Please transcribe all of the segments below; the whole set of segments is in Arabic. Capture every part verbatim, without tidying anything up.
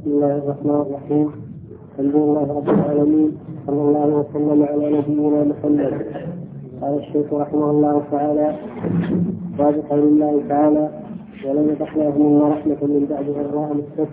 بسم الله الرحمن الرحيم. الحمد لله رب العالمين، صلى الله وسلم على نبينا محمد. قال الشيخ رحمه الله تعالى: باب قول الله تعالى: ولم يبقى منا رحمة من بعد ضراء مسته.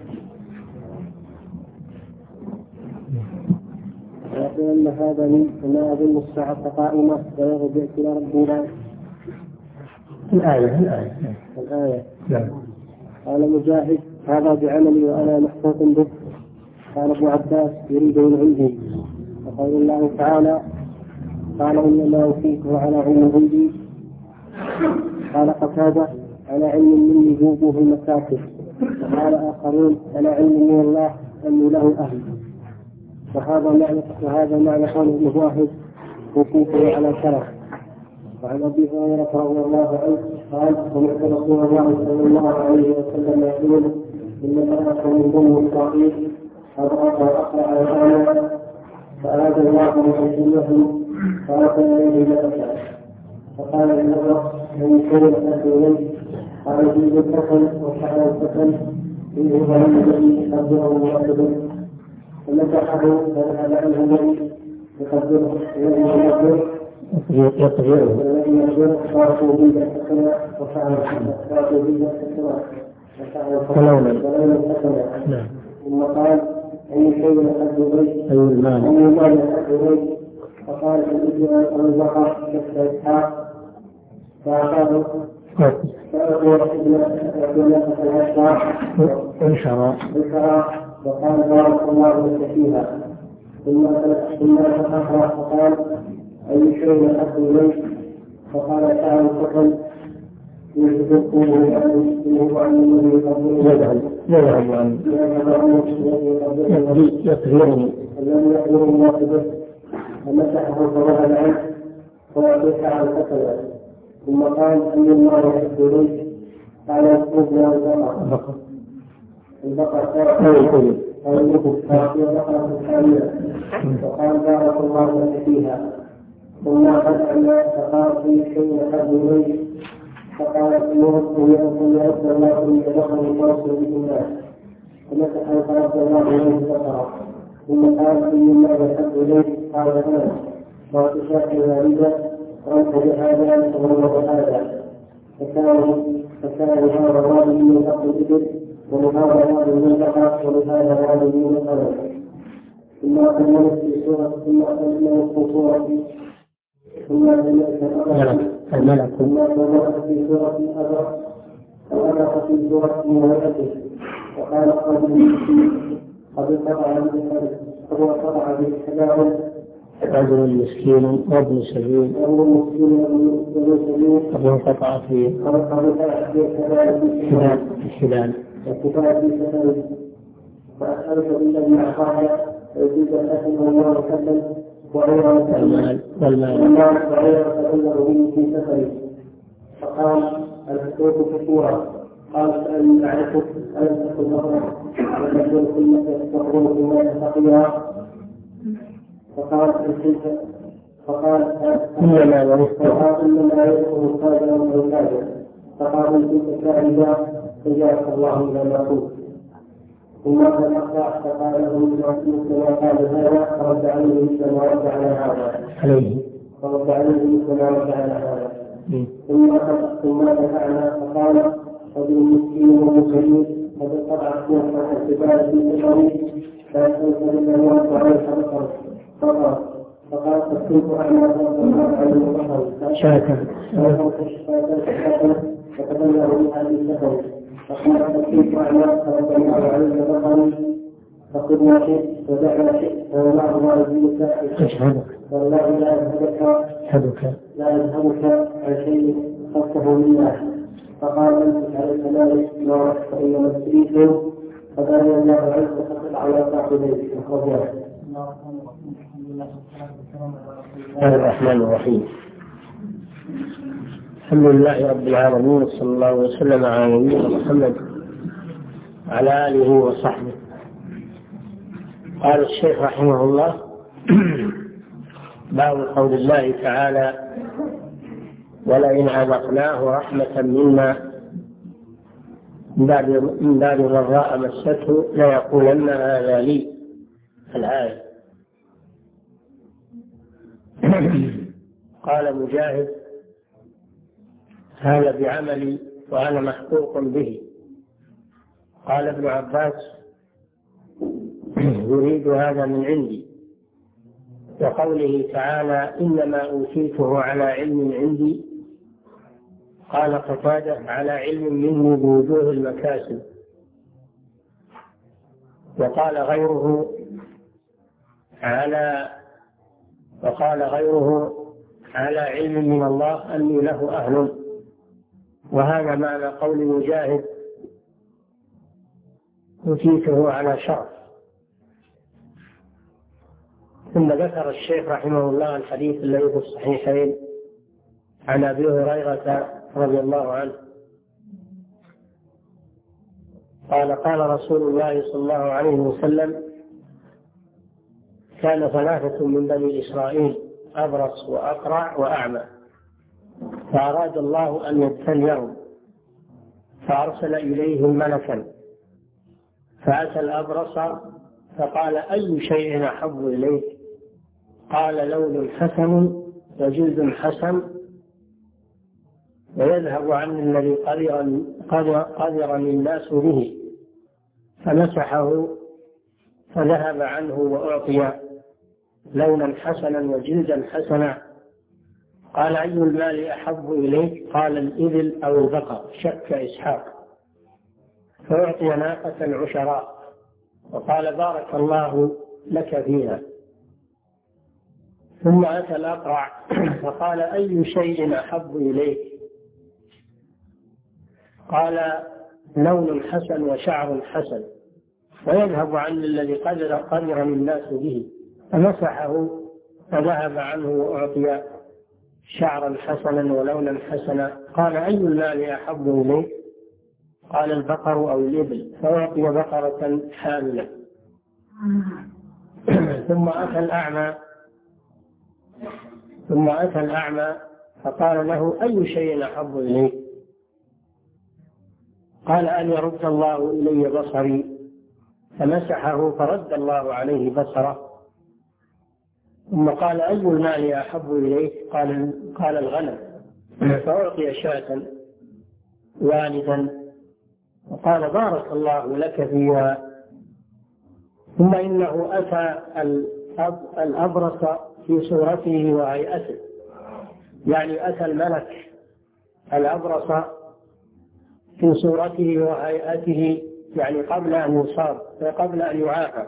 ويقول أن هذا من فما أظن الساعة قائمة ويرجع إلى ربنا. الآية الآية الآية نعم. قال مجاهد: هذا بعملي وأنا محفوظ به. قال ابن عباس: يريد من عندي. وقول الله تعالى: قال إنما أوتيته على علم عندي. قال قتادة: على علم مني جوبه المساكن. وقال آخرون: على علم من الله أني له أهل. وهذا معنى وهذا معنى قول المجاهد: أوتيته على شرف. وعن أبي هريرة رضي الله عنه قال: سمعت رسول الله صلى الله عليه وسلم يقول: إن فرقا من بني إسرائيل أضغط وأقرع الآية فأراد الله أن يحزنهم فأرسل إليه ملكا فقال النبر: من كل أهل إليه قال: في السكن وشعر السكن فيه ظلم الذي يقدره مرتبا فمسحه فذهب عنه الذي يقدره الذي يقدره يطغيه الذي يقدره صاروا به السكن وشعر السكن صاروا به السكن وشعر السكن. ثم قال: أي شيء يحب إليه؟ أي مال يحب إليه؟ فقال: الإبل أو البقر مثل إسحاق. فأعطاه فأعطي ابن نفس الأشرار انشرى وقال: بارك الله لك فيها. ثم ثم تأخر فقال: أي شيء يحب إليه؟ فقال: شعر السكن يذهب يذهب عن يطهرني الذي يقدر الله به. فمسحه فذهب عنه فأعطي شعر السكن. ثم قال: أي الله يحب إليه؟ قال: الإبل والبقر. البقر أو الإبل فأعطي بقرة حاملة. وقال: بارك الله لك فيها. ثم قال: فقال: في شيء يحب إليه؟ فقال: يوم يوم يعد الله من بقر يوصل به الناس. فمسحه فرد الله إليه بقرة. ثم قال: أي الله يحب إليه؟ قال: أنا. وأتشاء والدة وأنت بهذا وهو بهذا. فكان هذا الرجل من بقر الإبل ولهذا الرجل من البقر ولهذا الرجل من الغنم. ثم أكملت في سورة ثم أكملت في سورة ثم أكملت الملك ثم أكملت في سورة الأبرق وأبرق في سورة الملائكة. وقال: قد انقطع به فهو قطع به التداول رجل مسكين وابن سبيل قد انقطع في الحلال فأسألك بالذي أخاك ويجيب الأسل والله وسلم والمال والمال وغير تبلغ به في سفره. فقال: الحقوق كثيرة. قال: سأل أعرفك ألم تكن مطرح وتجد كل تستقبل في الناس فقيرا. فقال: فقال: إنما يذكر إنما يذكر الكاذب والكاذب. فقال: إن كنت كاذبا فجاءك الله إلى ما قلت. ثم تنقطع فقال له: مثل ما قال هذا فرد عليه مثل ما رد على هذا عليه فرد عليه مثل ما رد على هذا. ثم ثم دفعنا فقال: رجل مسكين ومسلم قد انقطعت نفسه الجبال في سفره فيستنكر انه يرد عليه بصره. فقال: فقال: قد كنت اعمى فانظر على البصر شاكر فتبلغ بها في سفره. فقال: قد كنت اعمى فانظر على بصري فخذ ما شئت ودع ما شئت والله لا يجزيك أشهدك والله لا يذهبك أشهدك لا يذهبك عن شيء خصه لله. فقال: أنت على كذلك ما رحت إلى مسجده فقال: الله عز وجل على صاحبيه الخبر. الرحمن الرحيم. الحمد لله رب العالمين، صلى الله وسلم على نبينا محمد على آله وصحبه. قال الشيخ رحمه الله: باب قول الله تعالى: ولئن أذقناه رحمة منا من بعد من بعد ضراء مسته ليقولن هذا لي الآية. قال مجاهد: هذا بعملي وأنا محقوق به. قال ابن عباس: يريد هذا من عندي. وقوله تعالى: إنما أوتيته على علم عندي، قال قتادة: على علم مني بوجوه المكاسب. وقال غيره على وقال غيره على علم من الله أني له أهل. وهذا معنى قول مجاهد: أوتيته على شرف. ثم ذكر الشيخ رحمه الله الحديث الذي في الصحيحين عن أبي هريرة رضي الله عنه قال: قال رسول الله صلى الله عليه وسلم: كان ثلاثة من بني إسرائيل أبرص وأقرع وأعمى، فأراد الله أن يبتليهم فأرسل إليهم ملكا، فأتى الأبرص فقال: أي شيء أحب إليك؟ قال: لون حسن وجلد حسن ويذهب عني الذي قدرني الناس به. فمسحه فذهب عنه وأعطي لونا حسنا وجلدا حسنا. قال: أي المال أحب إليك؟ قال: الإبل أو البقر، شك إسحاق. فأعطي ناقة عشراء وقال: بارك الله لك فيها. ثم أتى الأقرع فقال: أي شيء أحب إليك؟ قال: لون حسن وشعر حسن ويذهب عن الذي قدر قدرني الناس به. فمسحه فذهب عنه وأعطي شعرا حسنا ولونا حسنا. قال: أي المال أحب إليك؟ قال: البقر أو الإبل. فأعطي بقرة حاملة. ثم أتى الأعمى ثم أتى الأعمى فقال له: أي شيء أحب إليك؟ قال: أن يرد الله إلي بصري. فمسحه فرد الله عليه بصره. ثم قال: أي المال أحب إليك؟ قال قال الغنم. فأعطي شاة والدا وقال: بارك الله لك فيها. ثم إنه أتى الأبرص في صورته وهيئته، يعني أتى الملك الأبرص في صورته وهيئته، يعني قبل أن يصاب وقبل أن يعافى.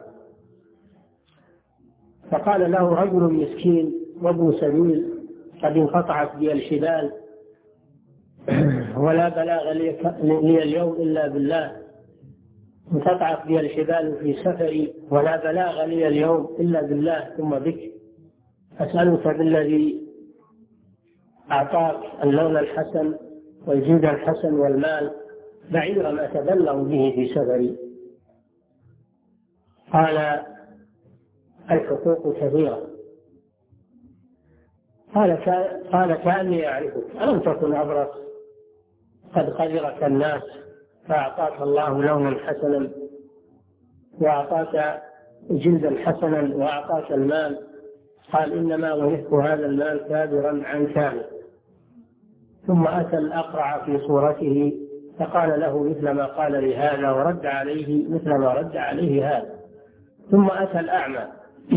فقال له رجل مسكين وابن سبيل قد انقطعت بي الحبال ولا بلاغ لي اليوم إلا بالله، انقطعت بي الحبال في سفري ولا بلاغ لي اليوم إلا بالله ثم بك، أسألك بالذي أعطاك اللون الحسن والجلد الحسن والمال بعيرا ما أتبلغ به في سفري. قال: الحقوق كثيرة. قال قال كأني أعرفك، ألم تكن أبرص قد قدرك الناس فأعطاك الله لونا حسنا وأعطاك جلدا حسنا وأعطاك المال؟ قال: إنما ورثت هذا المال كابرا عن كامل. ثم أتى الأقرع في صورته فقال له مثل ما قال لهذا ورد عليه مثل ما رد عليه هذا. ثم أتى الأعمى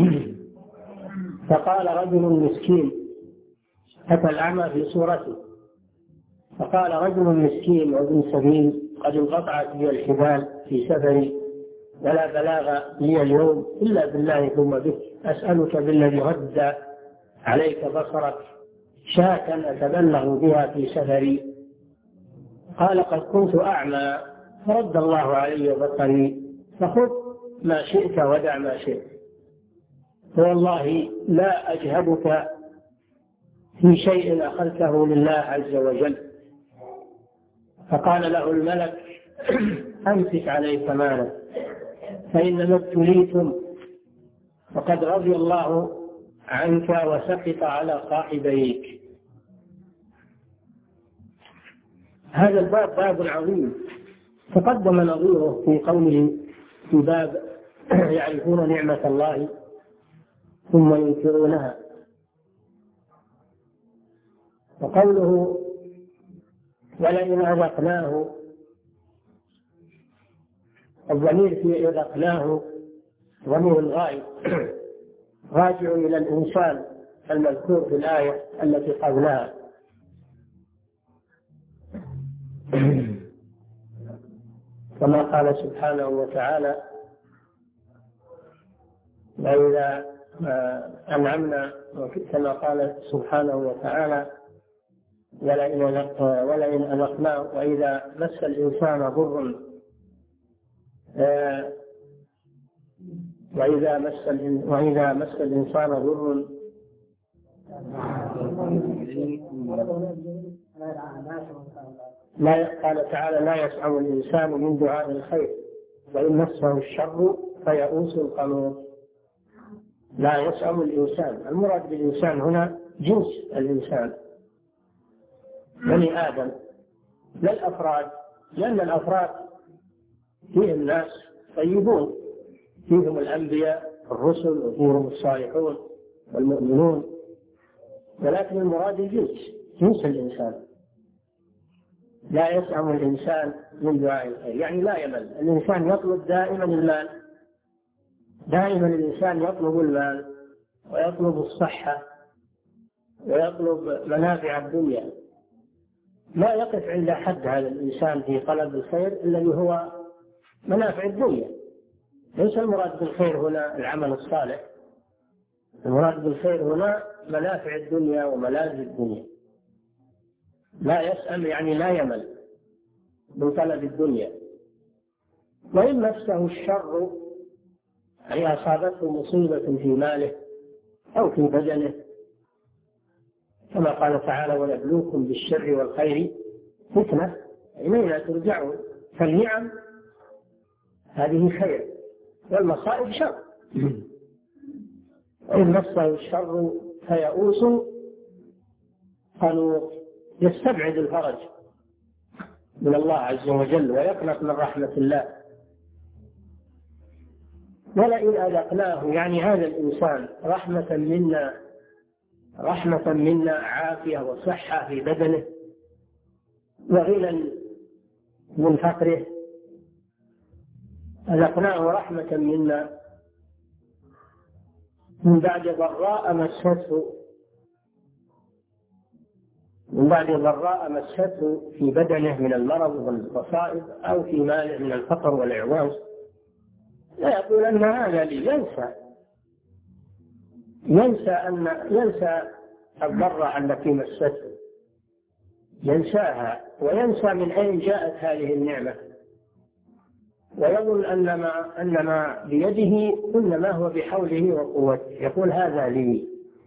فقال رجل مسكين، أتى الأعمى في صورته فقال رجل مسكين وابن سبيل قد انقطعت بي الحبال في سفري ولا بلاغ لي اليوم إلا بالله ثم بك، أسألك بالذي رد عليك بصرك شاة أتبلغ بها في سفري. قال: قد كنت أعمى فرد الله علي بصري، فخذ ما شئت ودع ما شئت، فوالله لا أجهدك في شيء أخذته لله عز وجل. فقال له الملك: أمسك عليك مالك فإنما ابتليتم وقد رضي الله عنك وسقط على صاحبيك. هذا الباب باب عظيم تقدم نظيره في قوله في باب يعرفون نعمة الله ثم ينكرونها، وقوله ولئن أذقناه، الضمير في أذقناه ضمير الغائب راجع إلى الإنسان المذكور في الآية التي قبلها. كما قال سبحانه وتعالى وإذا أنعمنا، كما قال سبحانه وتعالى ولئن أذقناه وإذا مس الإنسان ضر وإذا مس وإذا مس الإنسان ضر لا، قال تعالى لا يسعم الإنسان من دعاء الخير وإن مسه الشر فيئوس قنوط. لا يسعم الإنسان، المراد بالإنسان هنا جنس الإنسان بني آدم لا الأفراد، لأن الأفراد فيهم ناس طيبون، فيهم الأنبياء الرسل وفيهم الصالحون والمؤمنون، ولكن المراد الجنس جنس الإنسان. لا يسعم الإنسان من دعاء الخير يعني لا يمل، الإنسان يطلب دائما المال، دائما الإنسان يطلب المال ويطلب الصحة ويطلب منافع الدنيا، لا يقف عند حد هذا الإنسان في طلب الخير الذي هو منافع الدنيا. ليس المراد بالخير هنا العمل الصالح، المراد بالخير هنا منافع الدنيا وملاذ الدنيا. لا يسأم يعني لا يمل من طلب الدنيا. وإن مسه الشر أي أصابته مصيبة في ماله أو في بدنه، كما قال تعالى ونبلوكم بالشر والخير فتنة إلينا ترجعون، فالنعم هذه خير والمصائب شر. وإن مسه الشر فيئوس قنوط، يستبعد الفرج من الله عز وجل ويقنط من رحمة الله. ولئن أذقناه يعني هذا الإنسان رحمة منا، رحمة منا عافية وصحة في بدنه وغنى من فقره، أذقناه رحمة منا من بعد ضراء مسته، من بعد ضراء مسته في بدنه من المرض والمصائب أو في ماله من الفقر والإعواز، لا يقول أن هذا لي، ينسى ينسى أن ينسى الضرة التي مسته، ينساها وينسى من أين جاءت هذه النعمة، ويظن أن ما أن ما بيده إنما هو بحوله وقوته، يقول هذا لي،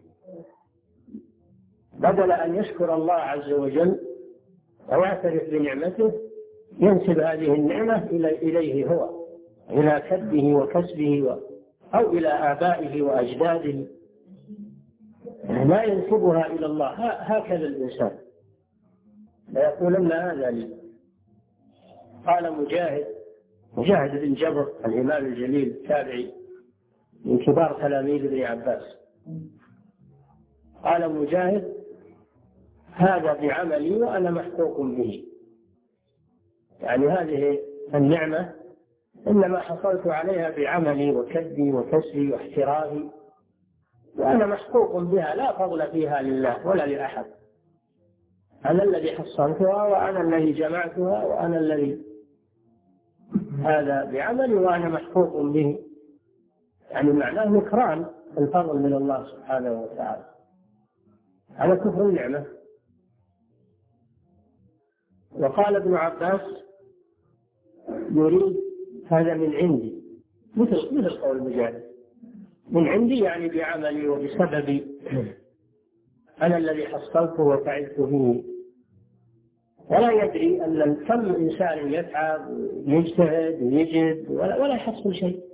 بدل أن يشكر الله عز وجل ويعترف بنعمته ينسب هذه النعمة إليه هو، إلى كسبه وكسبه أو إلى آبائه وأجداده، لا ينسبها إلى الله. هكذا الإنسان فيقولن هذا لي. قال مجاهد مجاهد بن جبر الإمام الجليل التابعي من كبار تلاميذ ابن عباس، قال مجاهد هذا بعملي وأنا محقوق به، يعني هذه النعمة إنما حصلت عليها بعملي وكدي وكسبي واحترافي، وأنا محقوق بها لا فضل فيها لله ولا لأحد، أنا الذي حصلتها وأنا الذي جمعتها وأنا الذي، هذا بعملي وأنا محقوق به، يعني معناه نكران الفضل من الله سبحانه وتعالى على كفر النعمة. وقال ابن عباس يريد هذا من عندي، مثل مثل قول مجاهد من عندي يعني بعملي وبسببي، أنا الذي حصلته وفعلت به، ولا يدري أن كم إنسان يتعب ويجتهد ويجد ولا, ولا يحصل شيء،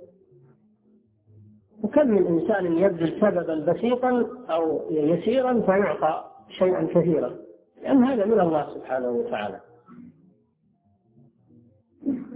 وكم من إنسان يبذل سببا بسيطا أو يسيرا فيعطى شيئا كثيرا، لأن هذا من الله سبحانه وتعالى.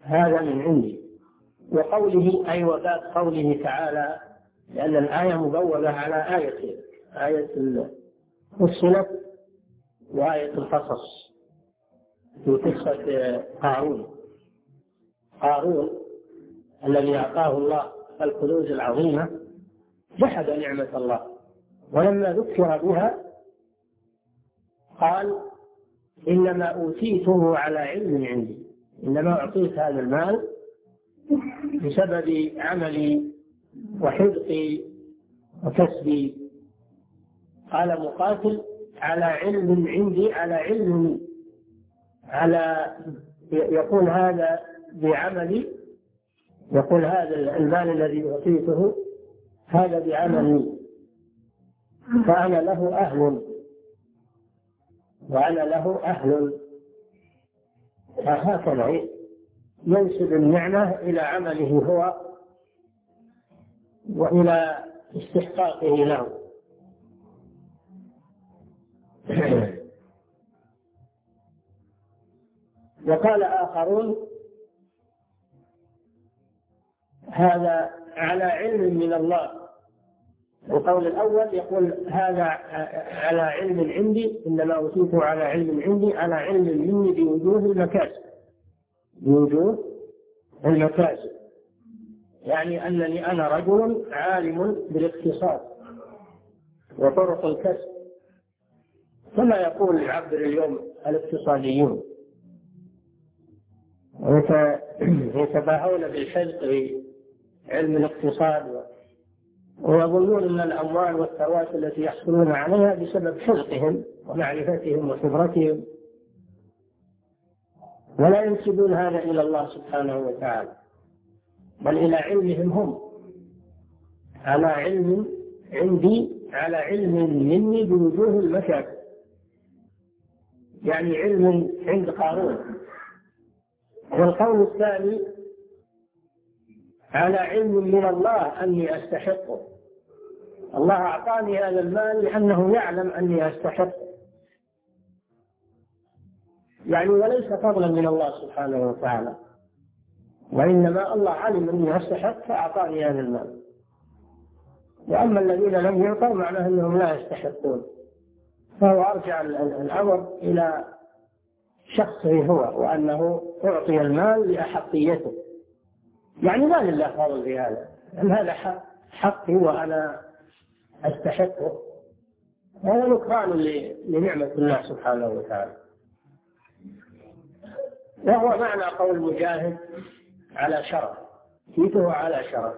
هذا من عندي. وقوله أي وباب قوله تعالى، لأن الآية مبوبة على آيتين، آية الصلة وآية القصص في قصة قارون. قارون الذي أعطاه الله الكنوز العظيمة جحد نعمة الله، ولما ذكر بها قال إنما أوتيته على علم عندي، إنما أعطيت هذا المال بسبب عملي وحذقي وكسبي. قال مقاتل على علم عندي، على علم، على يقول هذا بعملي، يقول هذا المال الذي أعطيته هذا بعملي، فأنا له أهل وأنا له أهل. فهكذا ينسب النعمة إلى عمله هو وإلى استحقاقه له. وقال آخرون هذا على علم من الله. القول الأول يقول هذا على علم عندي، إنما أوتيته على علم عندي، على علم مني بوجوه المكاسب، بوجوه المكاسب، يعني أنني أنا رجل عالم بالاقتصاد وطرق الكسب، كما يقول يعبر اليوم الاقتصاديون ويتباهون بالحذق في علم الاقتصاد، ويظنون أن الأموال والثروات التي يحصلون عليها بسبب حذقهم ومعرفتهم وخبرتهم، ولا ينسبون هذا إلى الله سبحانه وتعالى، بل إلى علمهم هم. على علم عندي، على علم مني بوجوه المكاسب، يعني علم عند قارون. والقول الثاني على علم من الله أني أستحقه، الله أعطاني هذا المال لأنه يعلم أني أستحقه، يعني وليس فضلا من الله سبحانه وتعالى، وإنما الله علم أني أستحق فأعطاني هذا المال. وأما الذين لم يعطوا معناه أنهم لا يستحقون، فهو أرجع الأمر إلى شخصه هو، وأنه أعطي المال لأحقيته، يعني ما لله فضل في هذا، أن هذا حقي وأنا أستحقه، هذا نكران لنعمة الله سبحانه وتعالى. وهو معنى قول مجاهد على شرف، كيفه على شرف،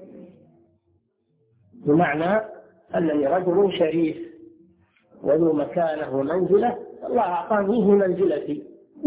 بمعنى أنني رجل شريف وذو مكانة ومنزلة، الله أعطانيه منزلتي،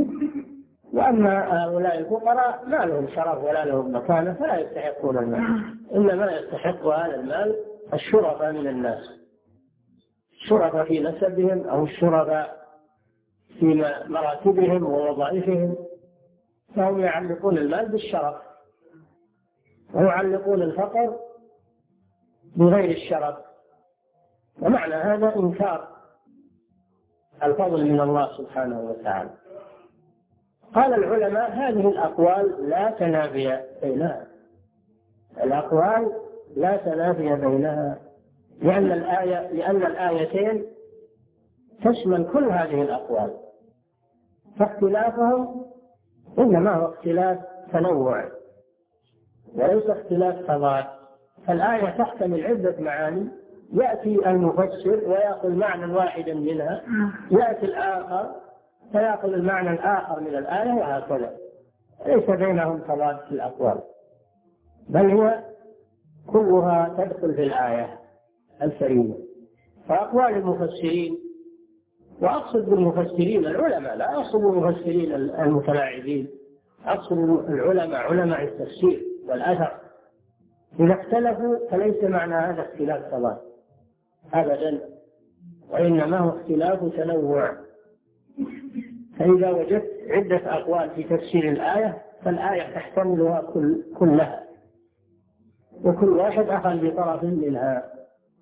وأما هؤلاء الفقراء ما لهم شرف ولا لهم مكانة فلا يستحقون المال، إنما يستحق هذا المال الشرفاء من الناس، الشرفاء في نسبهم أو الشرفاء في مراتبهم ووظائفهم، فهم يعلقون المال بالشرف ويعلقون الفقر بغير الشرف. ومعنى هذا إنكار الفضل من الله سبحانه وتعالى. قال العلماء هذه الأقوال لا تنافي بينها، الأقوال لا تنافي بينها، لأن الآية لأن الآيتين تشمل كل هذه الأقوال، فاختلافهم إنما هو اختلاف تنوع وليس اختلاف تضاد. فالآية تحتمل عدة معاني، يأتي المفسر ويأخذ معنى واحدا منها، يأتي الآخر فيأخذ المعنى الآخر من الآية، وهكذا، ليس بينهم تضاد في الأقوال، بل هي كلها تدخل في الآية الكريمة. فأقوال المفسرين، وأقصد بالمفسرين العلماء، لا أقصد بالمفسرين المتلاعبين، أقصد العلماء علماء التفسير والأثر، إذا اختلفوا فليس معنى هذا اختلاف تضاد أبدا، وإنما هو اختلاف تنوع. فإذا وجدت عدة أقوال في تفسير الآية فالآية تحتملها كل كلها، وكل واحد أخذ بطرف منها.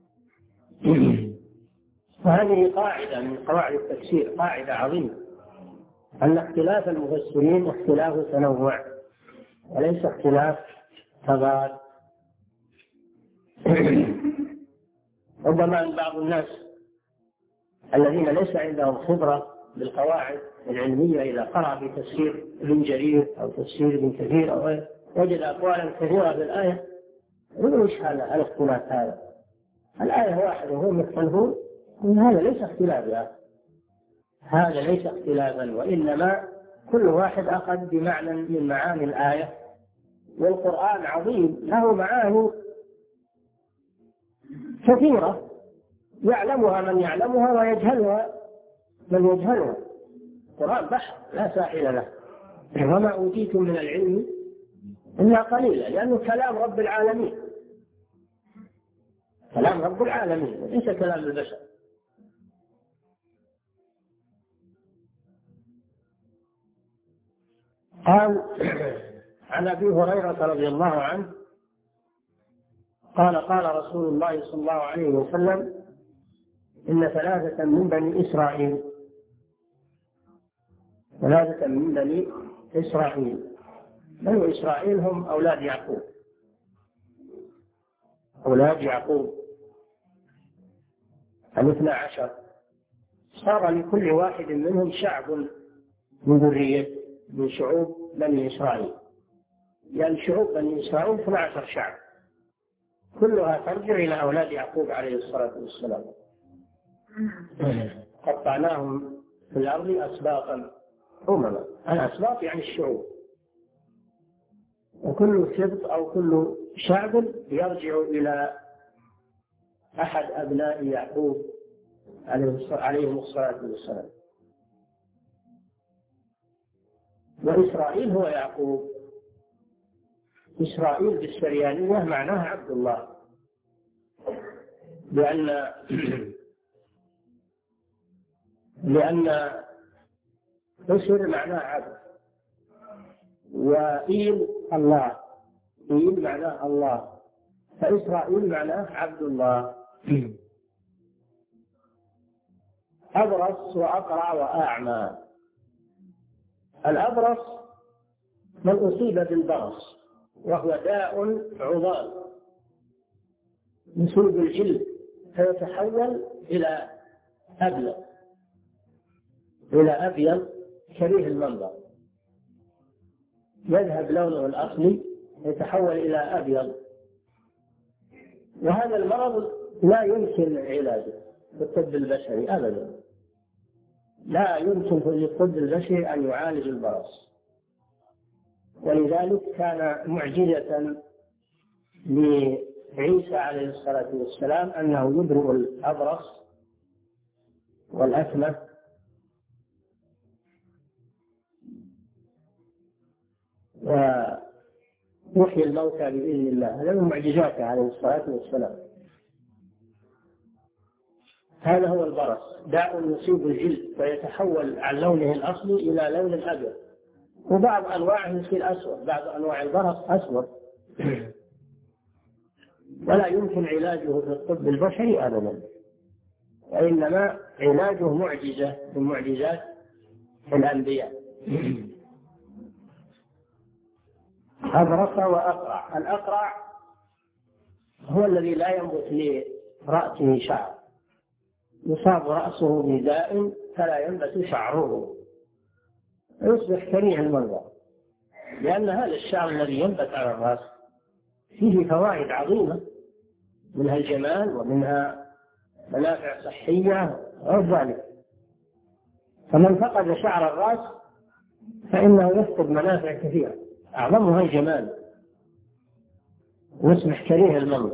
وهذه قاعدة من قواعد التفسير، قاعدة عظيمة، أن اختلاف المفسرين اختلاف تنوع، وليس اختلاف تضاد. ربما بعض الناس الذين ليس عندهم خبرة بالقواعد العلمية إذا قرأ في تفسير ابن جرير أو تفسير ابن كثير أو وجد أقوالا كثيرة في الآية يقول إيش هذا الاختلاف هذا؟ الآية واحدة وهم يختلفون، هذا ليس اختلافا، هذا ليس اختلافا، وإنما كل واحد أخذ بمعنى من معاني الآية. والقرآن عظيم له معاني كثيرة يعلمها من يعلمها ويجهلها من يجهلها. القرآن بحر لا ساحل له، وما أوتيتم من العلم إلا قليلا، لأنه كلام رب العالمين، كلام رب العالمين ليس كلام البشر. قال عن أبي هريرة رضي الله عنه قال قال رسول الله صلى الله عليه وسلم: إن ثلاثة من بني إسرائيل ثلاثة من بني إسرائيل بنو إسرائيل هم أولاد يعقوب، أولاد يعقوب الاثنى عشر، صار لكل واحد منهم شعب من ذرية من شعوب بني إسرائيل، يعني شعوب بني إسرائيل اثنى عشر شعب كلها ترجع إلى أولاد يعقوب عليه الصلاة والسلام. قطعناهم في الأرض أسباطا أمما، الأسباط يعني الشعوب، وكل سبط أو كل شعب يرجع إلى أحد أبناء يعقوب عليهم الصلاة والسلام. وإسرائيل هو يعقوب. إسرائيل بالسريانية معناه عبد الله، لأن لأن إسر معناه عبد، وإيل الله، إيل معناه الله، فإسرائيل معناه عبد الله. أبرص وأقرع وأعمى. الأبرص من أصيب بالبرص، وهو داء عضال يصيب الجلد فيتحول إلى أبيض إلى أبيض كريه المنظر، يذهب لونه الأصلي يتحول إلى أبيض. وهذا المرض لا يمكن علاجه في الطب البشري أبدا، لا يمكن في الطب البشري أن يعالج البرص، ولذلك كان معجزة لعيسى عليه الصلاة والسلام أنه يبرئ الأبرص والأكمة ويحيي الموتى بإذن الله. هذا من معجزاته عليه الصلاة والسلام. هذا هو البرص، داء يصيب الجلد فيتحول عن لونه الأصلي إلى لون أبيض، وبعض أنواعه يصير أسود، بعض أنواع البرص أسود، ولا يمكن علاجه في الطب البشري أبدا، وإنما علاجه معجزة من معجزات الأنبياء. أبرص وأقرع. الأقرع هو الذي لا ينبت لرأسه شعر، يصاب رأسه بداء فلا ينبت شعره، يصبح كريه المنظر، لأن هذا الشعر الذي ينبت على الرأس فيه فوائد عظيمة، منها الجمال ومنها منافع صحية غير ذلك. فمن فقد شعر الرأس فإنه يفقد منافع كثيرة أعظمها الجمال، يصبح كريه المنظر.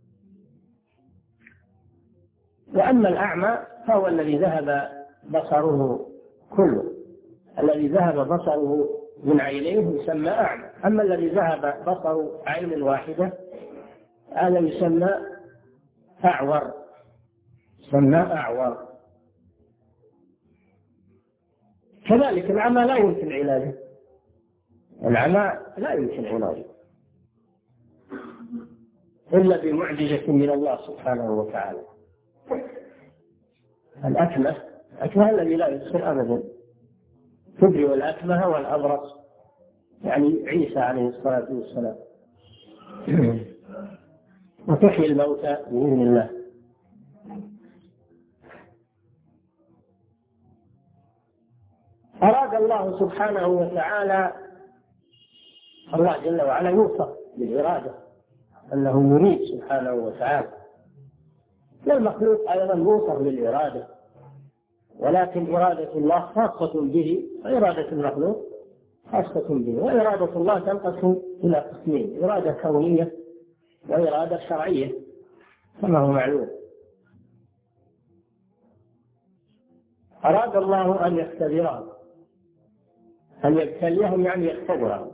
وأما الأعمى فهو الذي ذهب بصره كله، الذي ذهب بصره من عينيه يسمى أعمى. أما الذي ذهب بصر عين واحدة هذا يسمى أعور، يسمى أعور. كذلك العمى لا يمكن علاجه، العمى لا يمكن علاجه إلا بمعجزة من الله سبحانه وتعالى. الأكمة، الأكمة الذي لا يبصر أبدا، تبرئ الأكمة والأبرص يعني عيسى عليه الصلاة والسلام، وتحيي الموتى بإذن الله. أراد الله سبحانه وتعالى، الله جل وعلا يوصف بالإرادة أنه يريد سبحانه وتعالى، والمخلوق أيضا يوصف بالإرادة، ولكن إرادة الله خاصة به وإرادة المخلوق خاصة به. وإرادة الله تنقسم إلى قسمين: إرادة كونية وإرادة شرعية كما هو معلوم. أراد الله أن يختبرهم، أن يبتليهم يعني يختبرهم،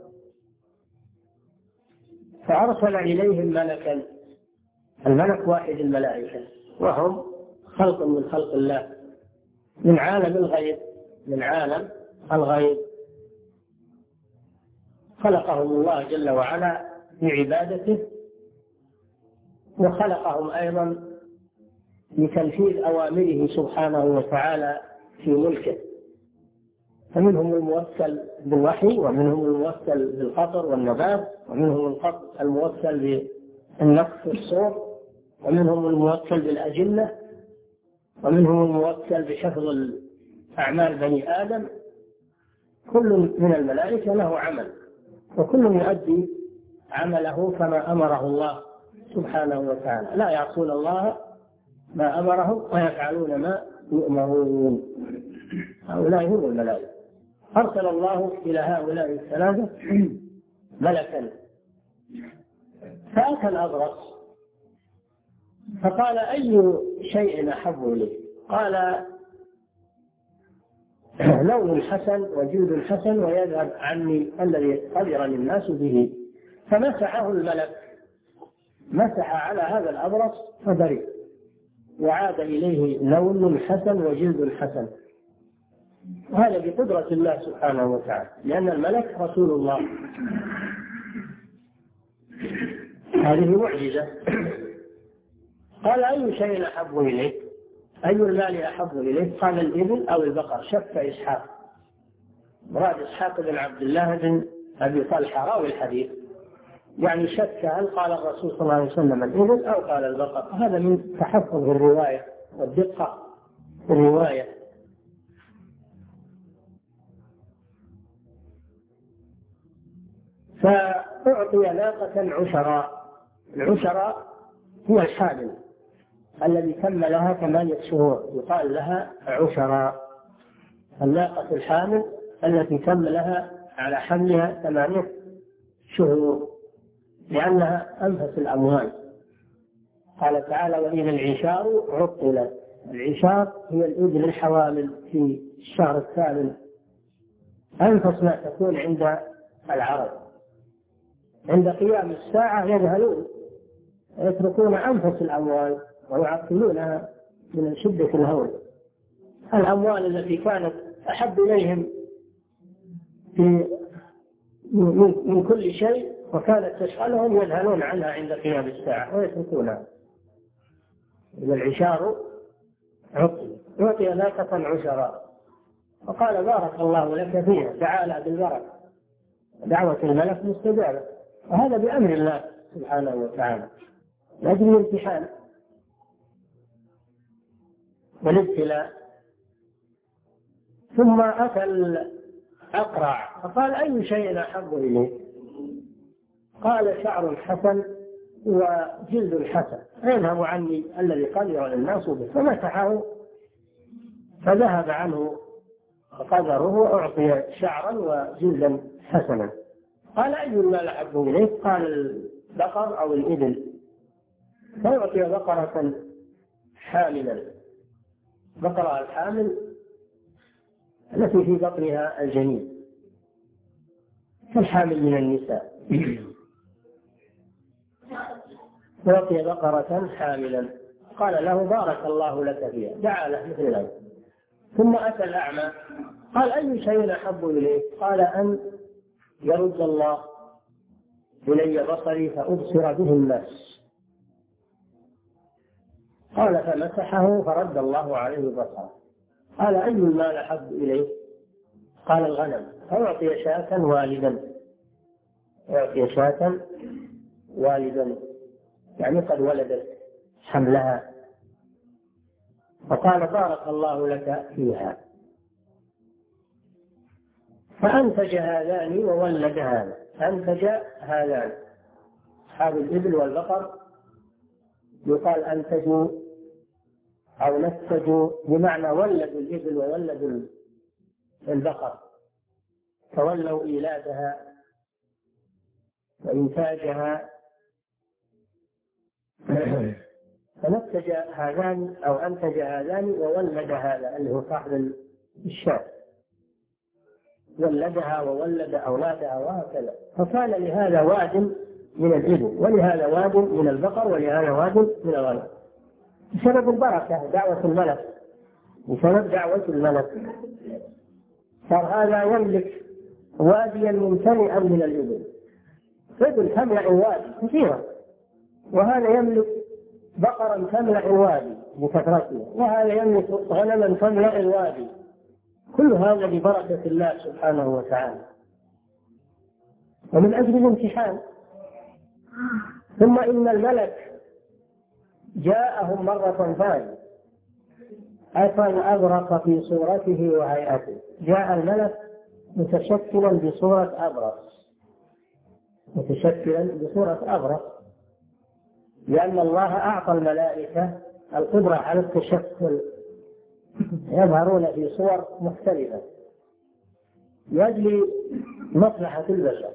فأرسل إليهم ملكا. الملك واحد الملائكة، وهم خلق من خلق الله، من عالم الغيب، من عالم الغيب خلقهم الله جل وعلا لعبادته، وخلقهم أيضا لتنفيذ أوامره سبحانه وتعالى في ملكه. فمنهم الموكل بالوحي، ومنهم الموكل بالقطر والنبات، ومنهم الموكل بالنفخ في الصور، ومنهم الموكل بالأجنة، ومنهم الموكل بحفظ أعمال بني آدم. كل من الملائكة له عمل، وكل يؤدي عمله كما أمره الله سبحانه وتعالى، لا يعصون الله ما أمرهم ويفعلون ما يؤمرون. هؤلاء هم الملائكة. أرسل الله إلى هؤلاء الثلاثة ملكا، فأتى الأبرص فقال: أي شيء أحب إليه؟ قال: لون حسن وجلد حسن ويذهب عني الذي قدرني الناس به. فمسحه الملك، مسح على هذا الأبرص فبرئ، وعاد إليه لون حسن وجلد حسن. وهذا بقدرة الله سبحانه وتعالى، لأن الملك رسول الله. هذه معجزة. قال: أي شيء أحب إليك؟ أي المال أحب إليك؟ قال: الإبل أو البقر. شك إسحاق، مراد إسحاق بن عبد الله بن أبي طلحة راوي الحديث، يعني شك هل قال الرسول صلى الله عليه وسلم الإبل أو قال البقر. هذا من تحفظ الرواية والدقة في الرواية. فأعطي ناقة عشراء. العشراء هو الحامل الذي تم لها ثمانية شهور، يقال لها عشراء. الناقة الحامل التي تم لها على حملها ثمانية شهور، لأنها أنفس الأموال. قال تعالى: وإذا العشار عطلت. العشار هي الإبل الحوامل في الشهر الثامن، أنفس ما تكون عند العرب. عند قيام الساعة يذهلون، يتركون أنفس الأموال ويعطلونها من شدة الهول. الأموال التي كانت أحب إليهم في من كل شيء وكانت تشغلهم يذهلون عنها عند قيام الساعة ويتركونها. إذا العشار عطي، يعطي ناقة عشراء. وقال: بارك الله لك فيها، دعا لها بالبركة. دعوة الملك مستجابة، وهذا بأمر الله سبحانه وتعالى لأجل الامتحان والابتلاء. ثم أتى الأقرع فقال: أي شيء أحب إليه؟ قال: شعر حسن وجلد حسن، يذهب عني الذي قدر الناس به. فمسحه فذهب عنه قدره وأعطي شعرا وجلدا حسنا. قال: أي المال أحب إليه؟ قال: البقر أو الإبل. فأعطي بقرة حاملا، بقرة الحامل التي في بطنها الجنين كالحامل من النساء. أعطي بقرة حاملا. قال له: بارك الله لك فيها، دعا له مثل ذلك. ثم أتى الأعمى قال: أي شيء أحب إليه؟ قال: أن يرد الله إلي بصري فأبصر به الناس. قال: فمسحه فرد الله عليه بصره. قال: أي المال أحب إليه؟ قال: الغنم. فأعطي شاة والدا أعطي شاة والدا، يعني قد ولدت حملها، فقال بارك الله لك فيها. فأنتج هذان وولد هذا، أنتج هذان أصحاب الإبل والبقر يقال أنتجوا أو نتجوا، بمعنى ولدوا الإبل وولدوا البقر، تولوا إيلادها وإنتاجها. فنتج هذان أو أنتج هذان وولد هذا اللي هو صاحب الشاة، ولدها وولد أولادها وهكذا. فكان لهذا واد من الإبل ولهذا واد من البقر ولهذا واد من الغنم، بسبب البركة، دعوة الملك، بسبب دعوة الملك صار هذا يملك واديا ممتلئا من الإبل، إبل تملأ الوادي كثيرا، وهذا يملك بقرا تملأ الوادي بكثرتها، وهذا يملك غنما تملأ الوادي، كل هذا ببركة الله سبحانه وتعالى ومن أجل الامتحان. ثم إن الملك جاءهم مرة ثانية أتى أبرق في صورته وهيئته، جاء الملك متشكلا بصورة أبرق، متشكلا بصورة أبرق، لأن الله أعطى الملائكة القدرة على التشكل، يظهرون في صور مختلفة لأجل مصلحة البشر.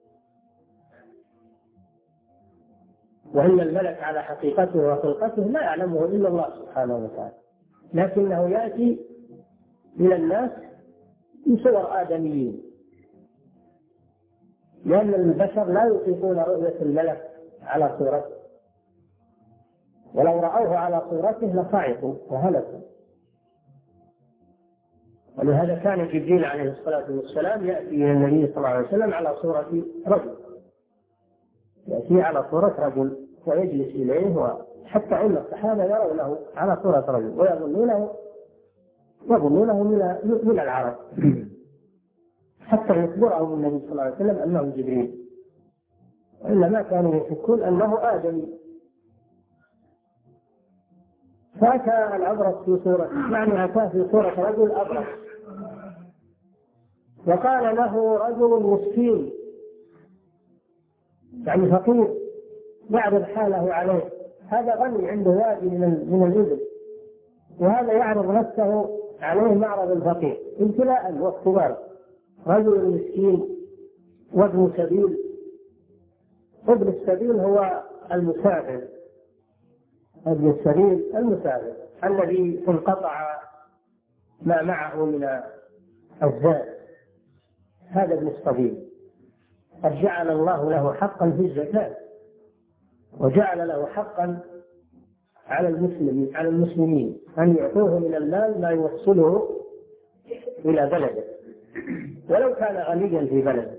وإن الملك على حقيقته وخلقته لا يعلمه إلا الله سبحانه وتعالى، لكنه يأتي إلى الناس بصور آدميين، لأن البشر لا يطيقون رؤية الملك على صورته، ولو رأوه على صورته لصعقوا وهلكوا. ولهذا كان جبريل عليه الصلاة والسلام يأتي إلى النبي صلى الله عليه وسلم على صورة رجل، يأتي على صورة رجل ويجلس إليه، حتى أن الصحابة يرونه على صورة رجل ويظنونه يظنونه من العرب، حتى يخبرهم النبي صلى الله عليه وسلم أنه جبريل، وإلا ما كانوا يشكون أنه آدمي. فأتى الأبرص في صورة، يعني أتى في صورة رجل أبرص، وقال له رجل مسكين، يعني فقير يعرض حاله عليه، هذا غني عنده وادي من الإبل، وهذا يعرض نفسه عليه معرض الفقير ابتلاء واختبارا. رجل مسكين وابن سبيل، ابن السبيل هو المسافر، ابن السبيل المسافر الذي انقطع ما معه من الزاد، هذا ابن السبيل. قد جعل الله له حقا في الزكاة، وجعل له حقا على المسلمين على المسلمين أن يعطوه من المال ما يوصله إلى بلده ولو كان غنيا في بلده.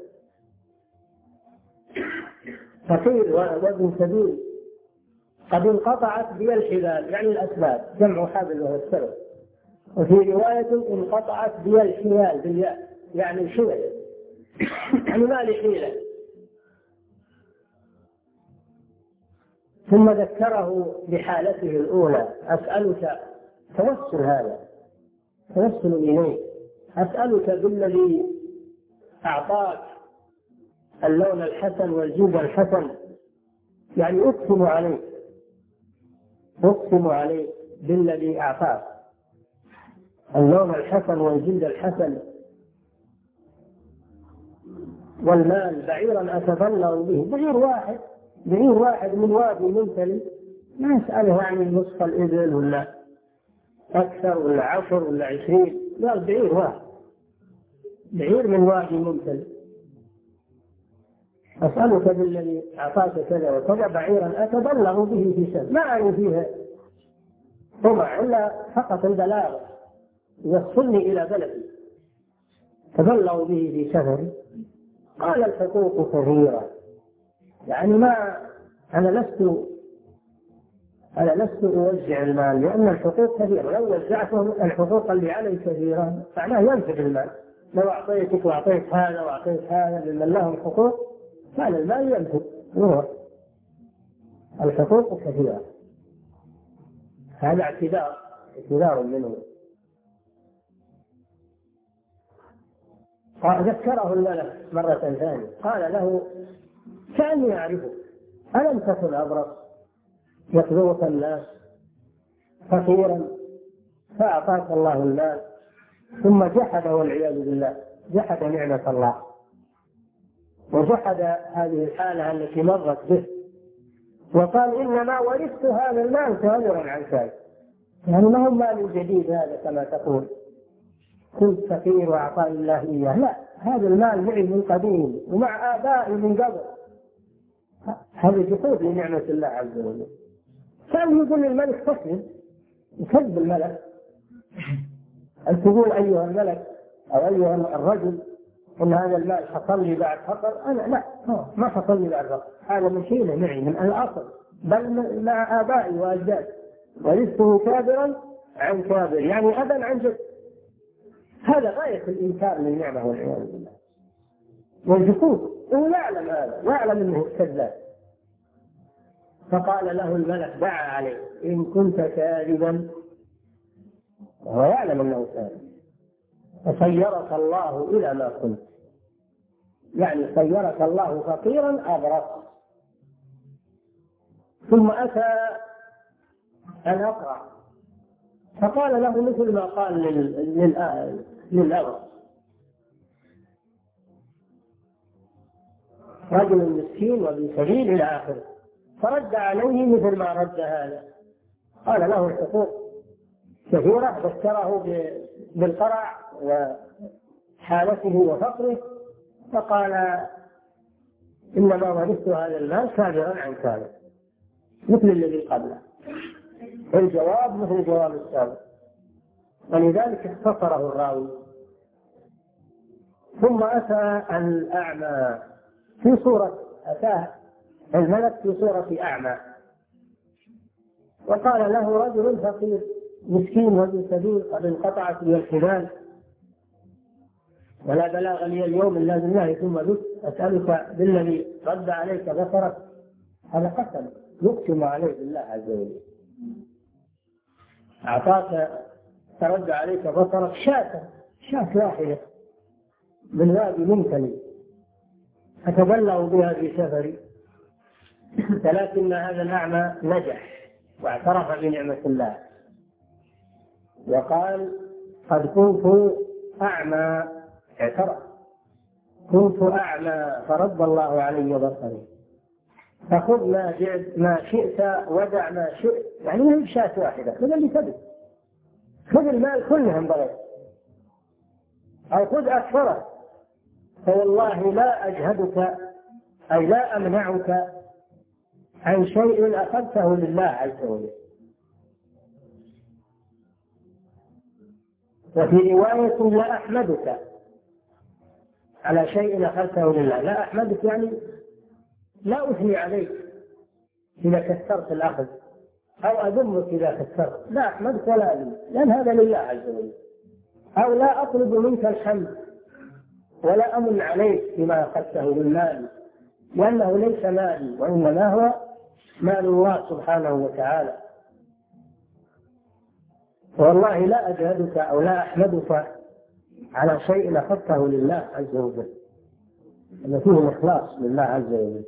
فقير وابن سبيل قد انقطعت بي الحبال، يعني الأسباب، جمع حبل وهو السبب، وفي رواية انقطعت بي الحيال بالياء، يعني الحيل، يعني ما لي حيلة. ثم ذكره بحالته الأولى، أسألك توسل، هذا توسل إليه، أسألك بالذي أعطاك اللون الحسن والجلد الحسن، يعني أقسم عليك، أقسم عليك بالذي أعطاك اللون الحسن والجلد الحسن والمال، بعيرا أتبلغ به، بعير واحد، بعير واحد من وادي ممتلئ، ما يسأله عن نصف الإبل ولا أكثر ولا عشر ولا عشرين، لا، بعير واحد، بعير من وادي ممتلئ. أسألك بالذي أعطاك كذا وكذا بعيرا أتبلغ به في سنة، ما أعني فيها طمع إلا فقط البلاغ يوصلني إلى بلدي، تبلغ به في سفري. قال الحقوق كثيرة، يعني ما أنا لست أنا لست أوزع المال، لأن الحقوق كثيرة، لو وزعته الحقوق اللي علي كثيرة معناه ينفذ المال، لو أعطيتك وأعطيت هذا وأعطيت هذا لمن لهم حقوق كان المال ينفذ يروح. الحقوق كثيرة، هذا اعتذار اعتذار منه. ذكره الملك مرة ثانية قال له كأني أعرفك، ألم تكن أبرص يقذفك الناس فقيرا فأعطاك الله المال ثم جحد والعياذ بالله، جحد نعمة الله وجحد هذه الحالة التي مرت به وقال إنما ورثت هذا المال كامرا عن ذلك. يعني ما هو مال جديد هذا كما تقول كنت فقير وأعطاني الله إياه، لا، هذا المال معي من قديم ومع آبائي من قبل. هذا جحود لنعمة الله عز وجل. كان يقول الملك تسلم، يكذب الملك، أن تقول أيها الملك أو أيها الرجل إن هذا المال حصل لي بعد فقر، أنا لا، ما حصل لي بعد فقر، هذا من شيء معي من الأصل بل مع آبائي وأجدادي، ورثته كابرا عن كابر، يعني أبا عن جد. هذا غاية الإنكار للنعمة والعياذ بالله والجحود، ويعلم هذا، يعلم أنه كذاب. فقال له الملك دعا عليه إن كنت كاذبا، وهو يعلم أنه كاذب، فصيرك الله إلى ما كنت، يعني صيرك الله فقيرا أبرص. ثم أتى الأقرع فقال له مثل ما قال للأبرص، رجل مسكين وابن سبيل إلى آخره، فرد عليه مثل ما رد هذا. قال له الحقوق كثيرة، ذكره بالقرع وحالته وفقره، فقال إنما ورثت هذا المال كابرا عن كابر، مثل الذي قبله، الجواب مثل جواب السابق، ولذلك اختصره الراوي. ثم أتى الأعمى في صورة أتاه الملك في صورة أعمى، وقال له رجل فقير مسكين وابن سبيل قد انقطعت لي الحبال ولا بلاغ لي اليوم إلا بالله ثم بك، أسألك بالذي رد عليك بصرك، هذا قسم يقسم عليه بالله عز وجل، أعطاك ترد عليك بصرك شاة شاة واحدة من وادي ممتلئ أتبلغ بها في سفري، ولكن هذا الأعمى نجح واعترف بنعمة الله وقال قد كنت أعمى، اعترف كنت أعمى فرد الله علي بصري، فخذ ما جئت ما شئت ودع ما شئت، يعني ما هي شاة واحدة، خذ اللي تبي، خذ المال كلهم بغير أو خذ أكثره، فوالله لا أجهدك أي لا أمنعك عن شيء أخذته لله عز وجل. وفي رواية لا أحمدك على شيء أخذته لله، لا أحمدك يعني لا أثني عليك إذا كثرت الأخذ أو أذمك إذا كثرت، لا أحمدك ولا أذمك لأن هذا لله عز وجل، أو لا أطلب منك الحمد ولا أمن عليك بما أخذته للمال لأنه ليس مالي وإنما هو مال الله سبحانه وتعالى. والله لا أجهدك أو لا أحمدك على شيء أخذته لله عز وجل، أن فيه الإخلاص لله عز وجل.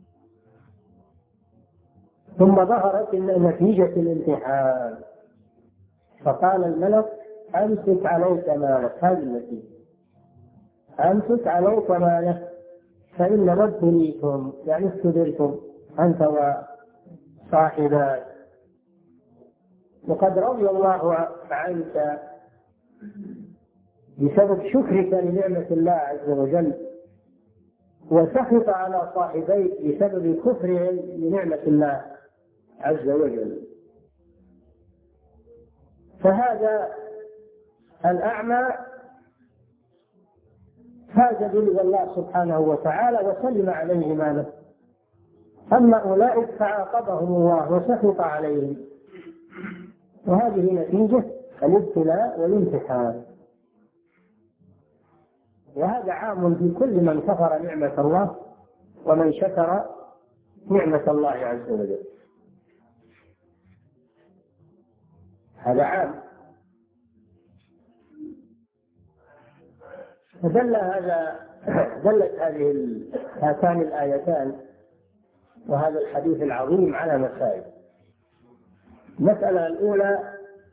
ثم ظهرت نتيجة الامتحان، فقال الملك أمسك عليك مالك، هذه النتيجة، أمسك عليك مالك فإن ابتليتم يعني استدرتم أنت وصاحبك، وقد رضي الله عنك بسبب شكرك لنعمة الله عز وجل، وسخط على صاحبيك بسبب كفرهم لنعمة الله عز وجل. فهذا الأعمى فاز برضا الله سبحانه وتعالى وسلم عليه ماله، أما أولئك فعاقبهم الله وسخط عليهم، وهذه نتيجة الابتلاء والامتحان، وهذا عام في كل من كفر نعمة الله ومن شكر نعمة الله عز وجل. هذا عام. فدل هذا دلت هذه هاتان الآيتان وهذا الحديث العظيم على مسائل. المسألة الأولى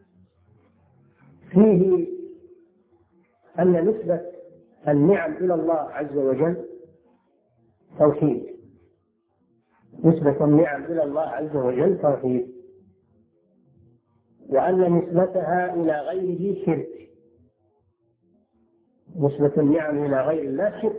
فيه أن نسبة النعم إلى الله عز وجل توحيد، نسبة النعم إلى الله عز وجل توحيد، وأن نسبتها إلى غيره شرك. نسبة النعم إلى غير الله شرك،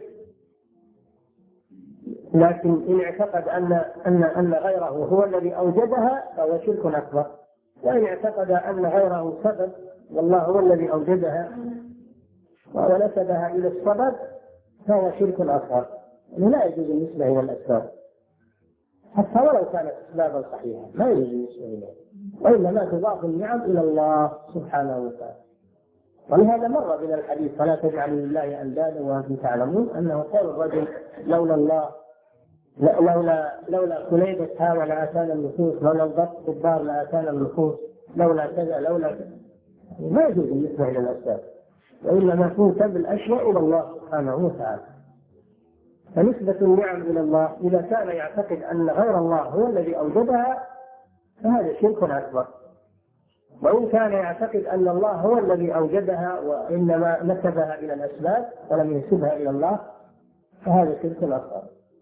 لكن إن اعتقد أن أن أن غيره هو الذي أوجدها فهو شرك أكبر، وإن اعتقد أن غيره سبب والله هو الذي أوجدها ونسبها إلى السبب فهو شرك أصغر. لا يجوز النسبة إلى الأسباب حتى ولو كانت أسبابا صحيحة، لا يجوز النسبة إليها، وإنما تضاف النعم إلى الله سبحانه وتعالى. ولهذا مر بنا الحديث فلا تجعلوا لله أندادا وأنتم تعلمون أنه قول الرجل لولا الله لولا لولا كليبة هذا لآتانا النفوس، لولا الضبط في الدار لآتانا النفوس، لولا كذا لولا كذا. ما يجوز النسبة إلى الأسباب، وإنما تنسب الأشياء إلى الله سبحانه وتعالى. فنسبة النعم إلى الله إذا كان يعتقد أن غير الله هو الذي أوجدها فهذا شرك أكبر، وإن كان يعتقد أن الله هو الذي أوجدها وإنما نسبها إلى الأسباب ولم ينسبها إلى الله فهذا شرك أكبر.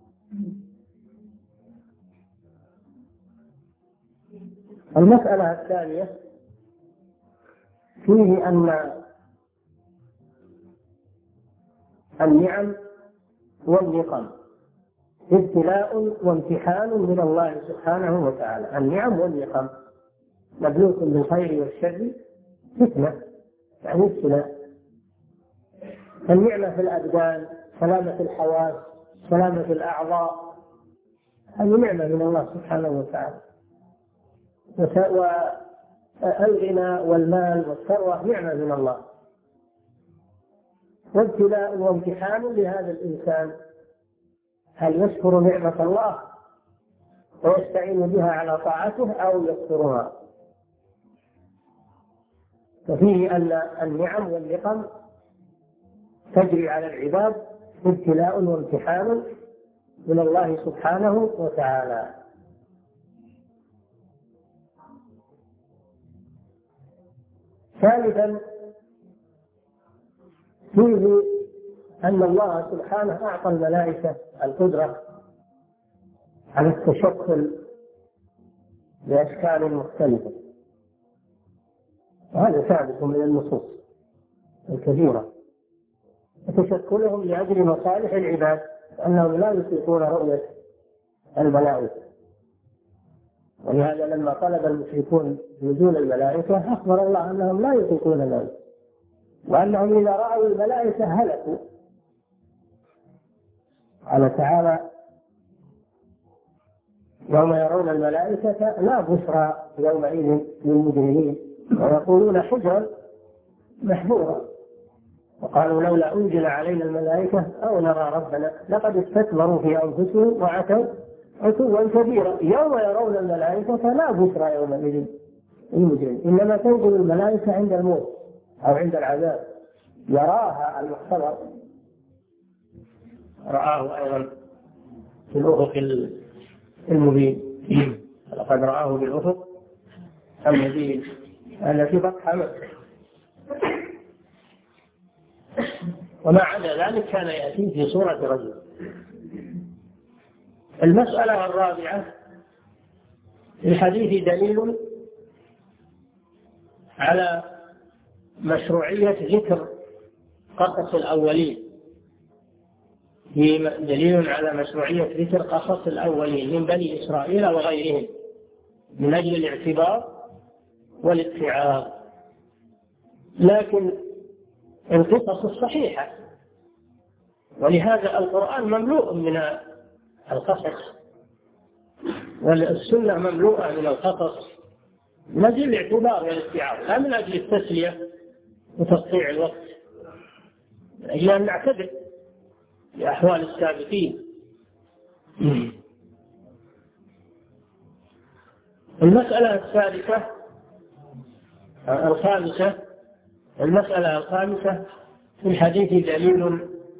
المسألة الثانية فيه أن النعم والنقم ابتلاء وامتحان من الله سبحانه وتعالى. النعم والنقم مبلوك بالخير والشر فتنة، يعني ابتلاء. النعمة في الأبدان، سلامة الحواس، سلامة الأعضاء، هذه نعمة من الله سبحانه وتعالى. والغنى والمال والثروة نعمة من الله. وابتلاء وامتحان لهذا الإنسان، هل يشكر نعمة الله ويستعين بها على طاعته أو يكفرها. ففيه أن النعم والنقم تجري على العباد ابتلاء وامتحان من الله سبحانه وتعالى. ثالثا فيه أن الله سبحانه أعطى الملائكة القدرة على التشكل بأشكال مختلفة، وهذا ثابت من النصوص الكثيرة. وتشكلهم لأجل مصالح العباد، أنهم لا يطيقون رؤية الملائكة، ولهذا لما طلب المشركون نزول الملائكة أخبر الله أنهم لا يطيقون ذلك، وأنهم إذا رأوا الملائكة هلكوا. قال تعالى يوم يرون الملائكة لا بشرى يومئذ للمجرمين ويقولون حجرا محجورا، وقالوا لولا أنزل علينا الملائكة أو نرى ربنا لقد استكبروا في أنفسهم وعتوا عتوا كبيرا. يوم يرون الملائكة لا بشرى يومئذ للمجرمين، إنما تنزل الملائكة عند الموت أو عند العذاب، يراها المحتضر، رآه أيضا في الأفق المبين، لقد رآه بالأفق المبين التي بطحة مكة. وما عدا ذلك كان يأتي في صورة رجل. المسألة الرابعة في الحديث دليل على مشروعية ذكر قصص الأولين، دليل على مشروعية ذكر قصص الأولين من بني إسرائيل وغيرهم من أجل الاعتبار والاتعاظ، لكن القصص الصحيحة، ولهذا القرآن مملوء من القصص والسنة مملوءة من القصص من أجل الاعتبار والاتعاظ، لا من أجل التسلية وتقطيع الوقت، من أجل أن نعتبر بأحوال السابقين. المسألة الثالثة الخامسة المسألة الخامسة في الحديث دليل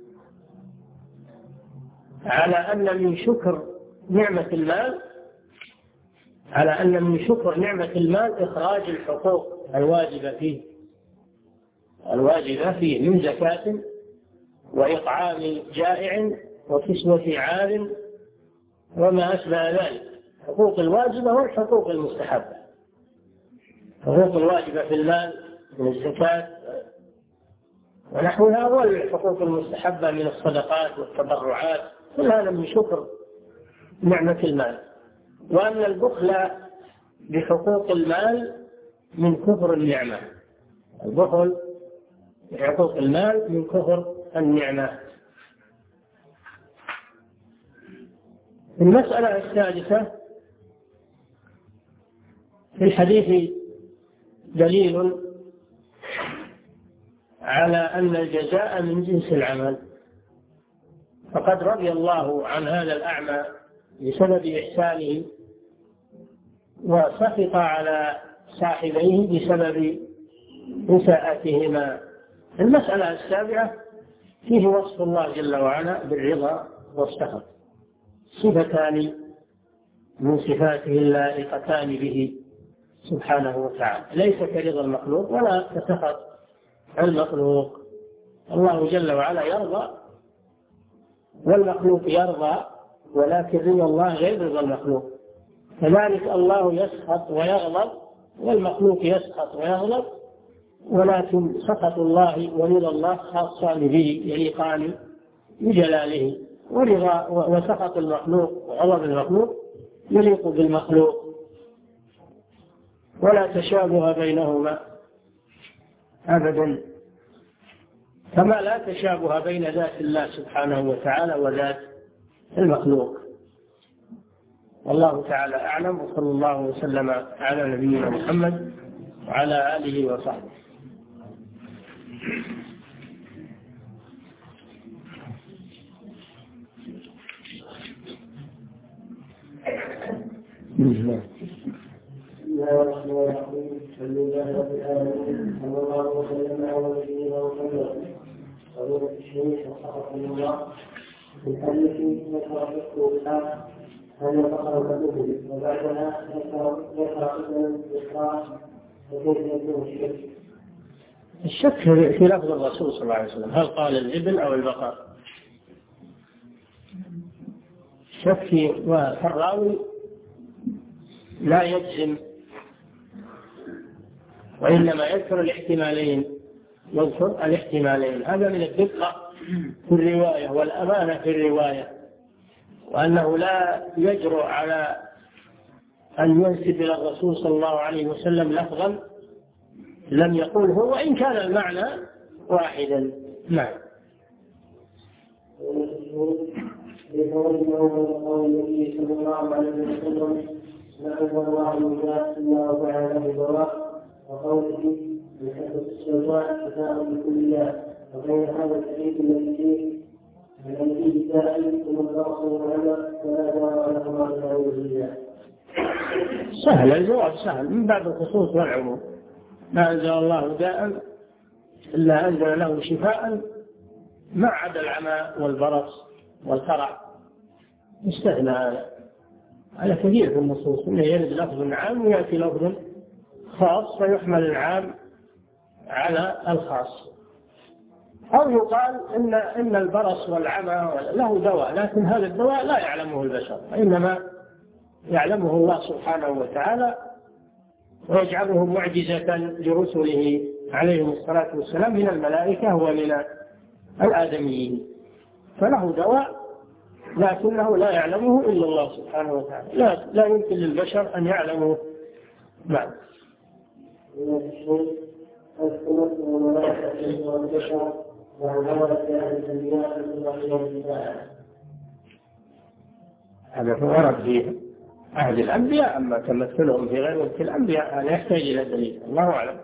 على أن من شكر نعمة المال على أن من شكر نعمة المال إخراج الحقوق الواجبة فيه الواجبة فيه من زكاة وإطعام جائع وكسوة عار وما أشبه ذلك، حقوق الواجبة والحقوق المستحبة. الحقوق الواجبة في المال من الزكاة ونحوها، والحقوق المستحبة من الصدقات والتبرعات، كل هذا من شكر نعمة المال. وأن البخل بحقوق المال من كفر النعمة، البخل بحقوق المال من كفر النعمة. المسألة السادسة في الحديث دليل على أن الجزاء من جنس العمل، فقد رضي الله عن هذا الأعمى بسبب إحسانه وسخط على صاحبيه بسبب إساءتهما. المسألة السابعة فيه وصف الله جل وعلا بالرضا والسخط، صفتان من صفاته اللائقتان به سبحانه وتعالى، ليس كرضا المخلوق ولا كسخط المخلوق. الله جل وعلا يرضى والمخلوق يرضى، ولكن رضا الله غير رضا المخلوق. كذلك الله يسخط ويغضب والمخلوق يسخط ويغضب، ولكن سخط الله ورضا الله خاصان به يليقان بجلاله، ورضا وسخط المخلوق وغضب المخلوق يليق بالمخلوق، ولا تشابه بينهما أبدا، كما لا تشابه بين ذات الله سبحانه وتعالى وذات المخلوق. والله تعالى أعلم، وصلى الله وسلم على نبينا محمد وعلى آله وصحبه. بسم الله الرحمن الرحيم. الحمد لله رب العالمين، صلى الله وسلم على نبينا محمد. فضيلة الشيخ وفقكم الله، في الحديث ذكر فقه الإسلام هل يقرأ كتبه وبعدها يقرأ ابن الإسراء، وكيف يكون الشك؟ الشك في لفظ الرسول صلى الله عليه وسلم، هل قال الإبل أو البقر؟ الشك في الراوي لا يجزم، وإنما يذكر الاحتمالين يذكر الاحتمالين هذا من الدقة في الرواية والأمانة في الرواية، وأنه لا يجرؤ على أن ينسب إلى الرسول صلى الله عليه وسلم لفظا لم يقوله، وإن كان المعنى واحدا. نعم. بقول النبي صلى الله عليه وسلم لعن الله الناس إلا وضع له دواء، وقوله بحسب السوداء شفاء بكل داء، وبين هذا الحديث الذي فيه الذي فيه داء ثم الرأس والعمى فلا دواء لهما إلا بالله. سهل، الجواب سهل من باب الخصوص والعموم. ما أنزل الله داء إلا أنزل له شفاء ما عدا العمى والبرص والقرع، استثنى هذا على كثير في النصوص، انه يرد لفظ عام وياتي لفظ خاص فيحمل العام على الخاص. او يقال ان ان البرص والعمى له دواء، لكن هذا الدواء لا يعلمه البشر، وانما يعلمه الله سبحانه وتعالى، ويجعله معجزة لرسله عليهم الصلاة والسلام من الملائكة ومن الآدميين، فله دواء لكنه لا يعلمه إلا الله سبحانه وتعالى، لا, لا يمكن للبشر أن يعلموا. نعم. هذا ورد في عهد الأنبياء، أما تمثلهم في غير في الأنبياء هذا يحتاج إلى دليل، الله أعلم.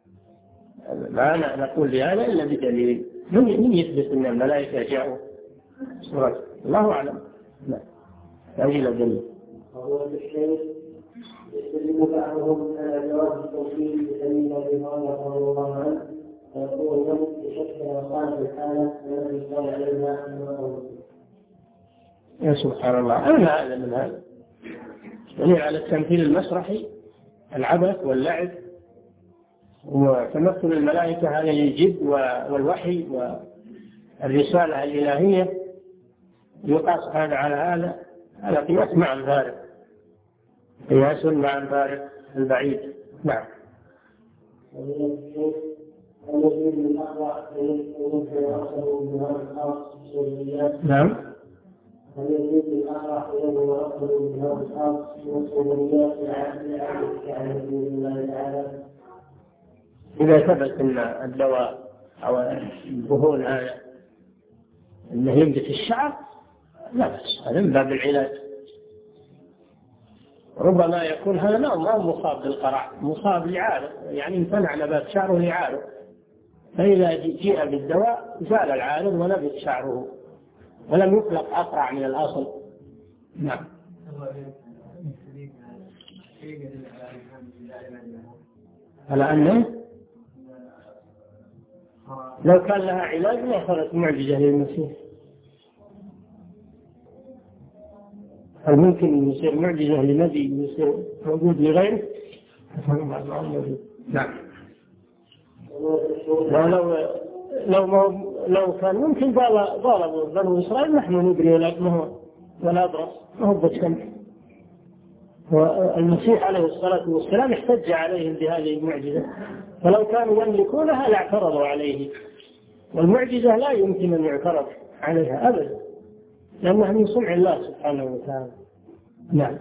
ما نقول بهذا إلا بدليل، من يثبت أن الملائكة جاءوا؟ الله أعلم. لا. أي دليل. وهو الشيخ يستدل بعضهم على جواز التوحيد بدليل ابي هريره رضي الله عنه ويقول من بشكل وصال الحاله التي كان عليها انه يا سبحان الله، أين هذا من هذا؟ دليل على التمثيل المسرحي، العبث واللعب وتمثل الملائكة على الجد والوحي والرسالة الإلهية، يقاس هذا على هذا، هذا قياس مع الفارق، قياس مع الفارق البعيد. نعم. نعم. هل يجوز الأقرع إليه ورقه بهذا الخاص والصوريات العامة عن دين الله تعالى؟ إذا ثبت أن الدواء أو البهون هذا أنه ينبت الشعر لا بأس، هذا من باب العلاج. ربما يكون هذا ما هو مصاب بالقرع، مصاب لعارض، يعني امتنع نبات شعره لعارض، فإذا جيء بالدواء زال العارض ونبت شعره ولم يطلق أقرع من الأصل. نعم. على أنه لو كان لها علاج ما صارت معجزة للمسيح. هل ممكن يصير معجزة لنبي يصير موجود لغيره؟ نعم. ولو لو لو كان ممكن ضربوا بنو إسرائيل نحن ندري لكنه ولا أدرس ما هو بالشمس. والمسيح عليه الصلاة والسلام احتج عليهم بهذه المعجزة، فلو كانوا يملكونها لاعترضوا عليه، والمعجزة لا يمكن أن يعترض عليها أبدا لأنها من صنع الله سبحانه وتعالى. نعم.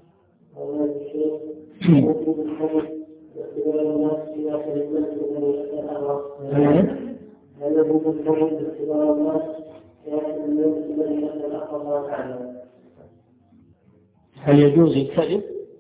هل يجوز الكذب؟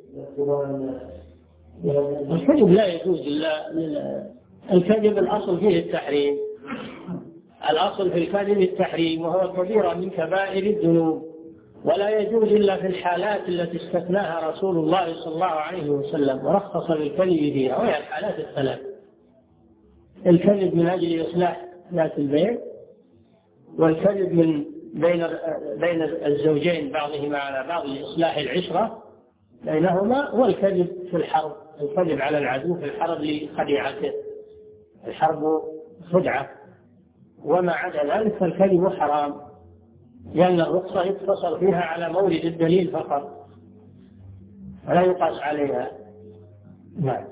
الكذب لا يجوز إلا الكذب الأصل فيه التحريم، الأصل في الكذب التحريم، وهو كبيرة من كبائر الذنوب، ولا يجوز إلا في الحالات التي استثناها رسول الله صلى الله عليه وسلم ورخص بالكذب فيها، وهي الحالات الثلاث: الكذب من أجل إصلاح ذات البيع، والكذب من بين بين الزوجين بعضهما على بعض لإصلاح العشرة بينهما، والكذب في الحرب، الكذب على العدو في الحرب لخديعته، الحرب خدعة. وما عدا ذلك فالكذب حرام، لأن الرخصة يقتصر فيها على مورد الدليل فقط ولا يقاس عليها. نعم.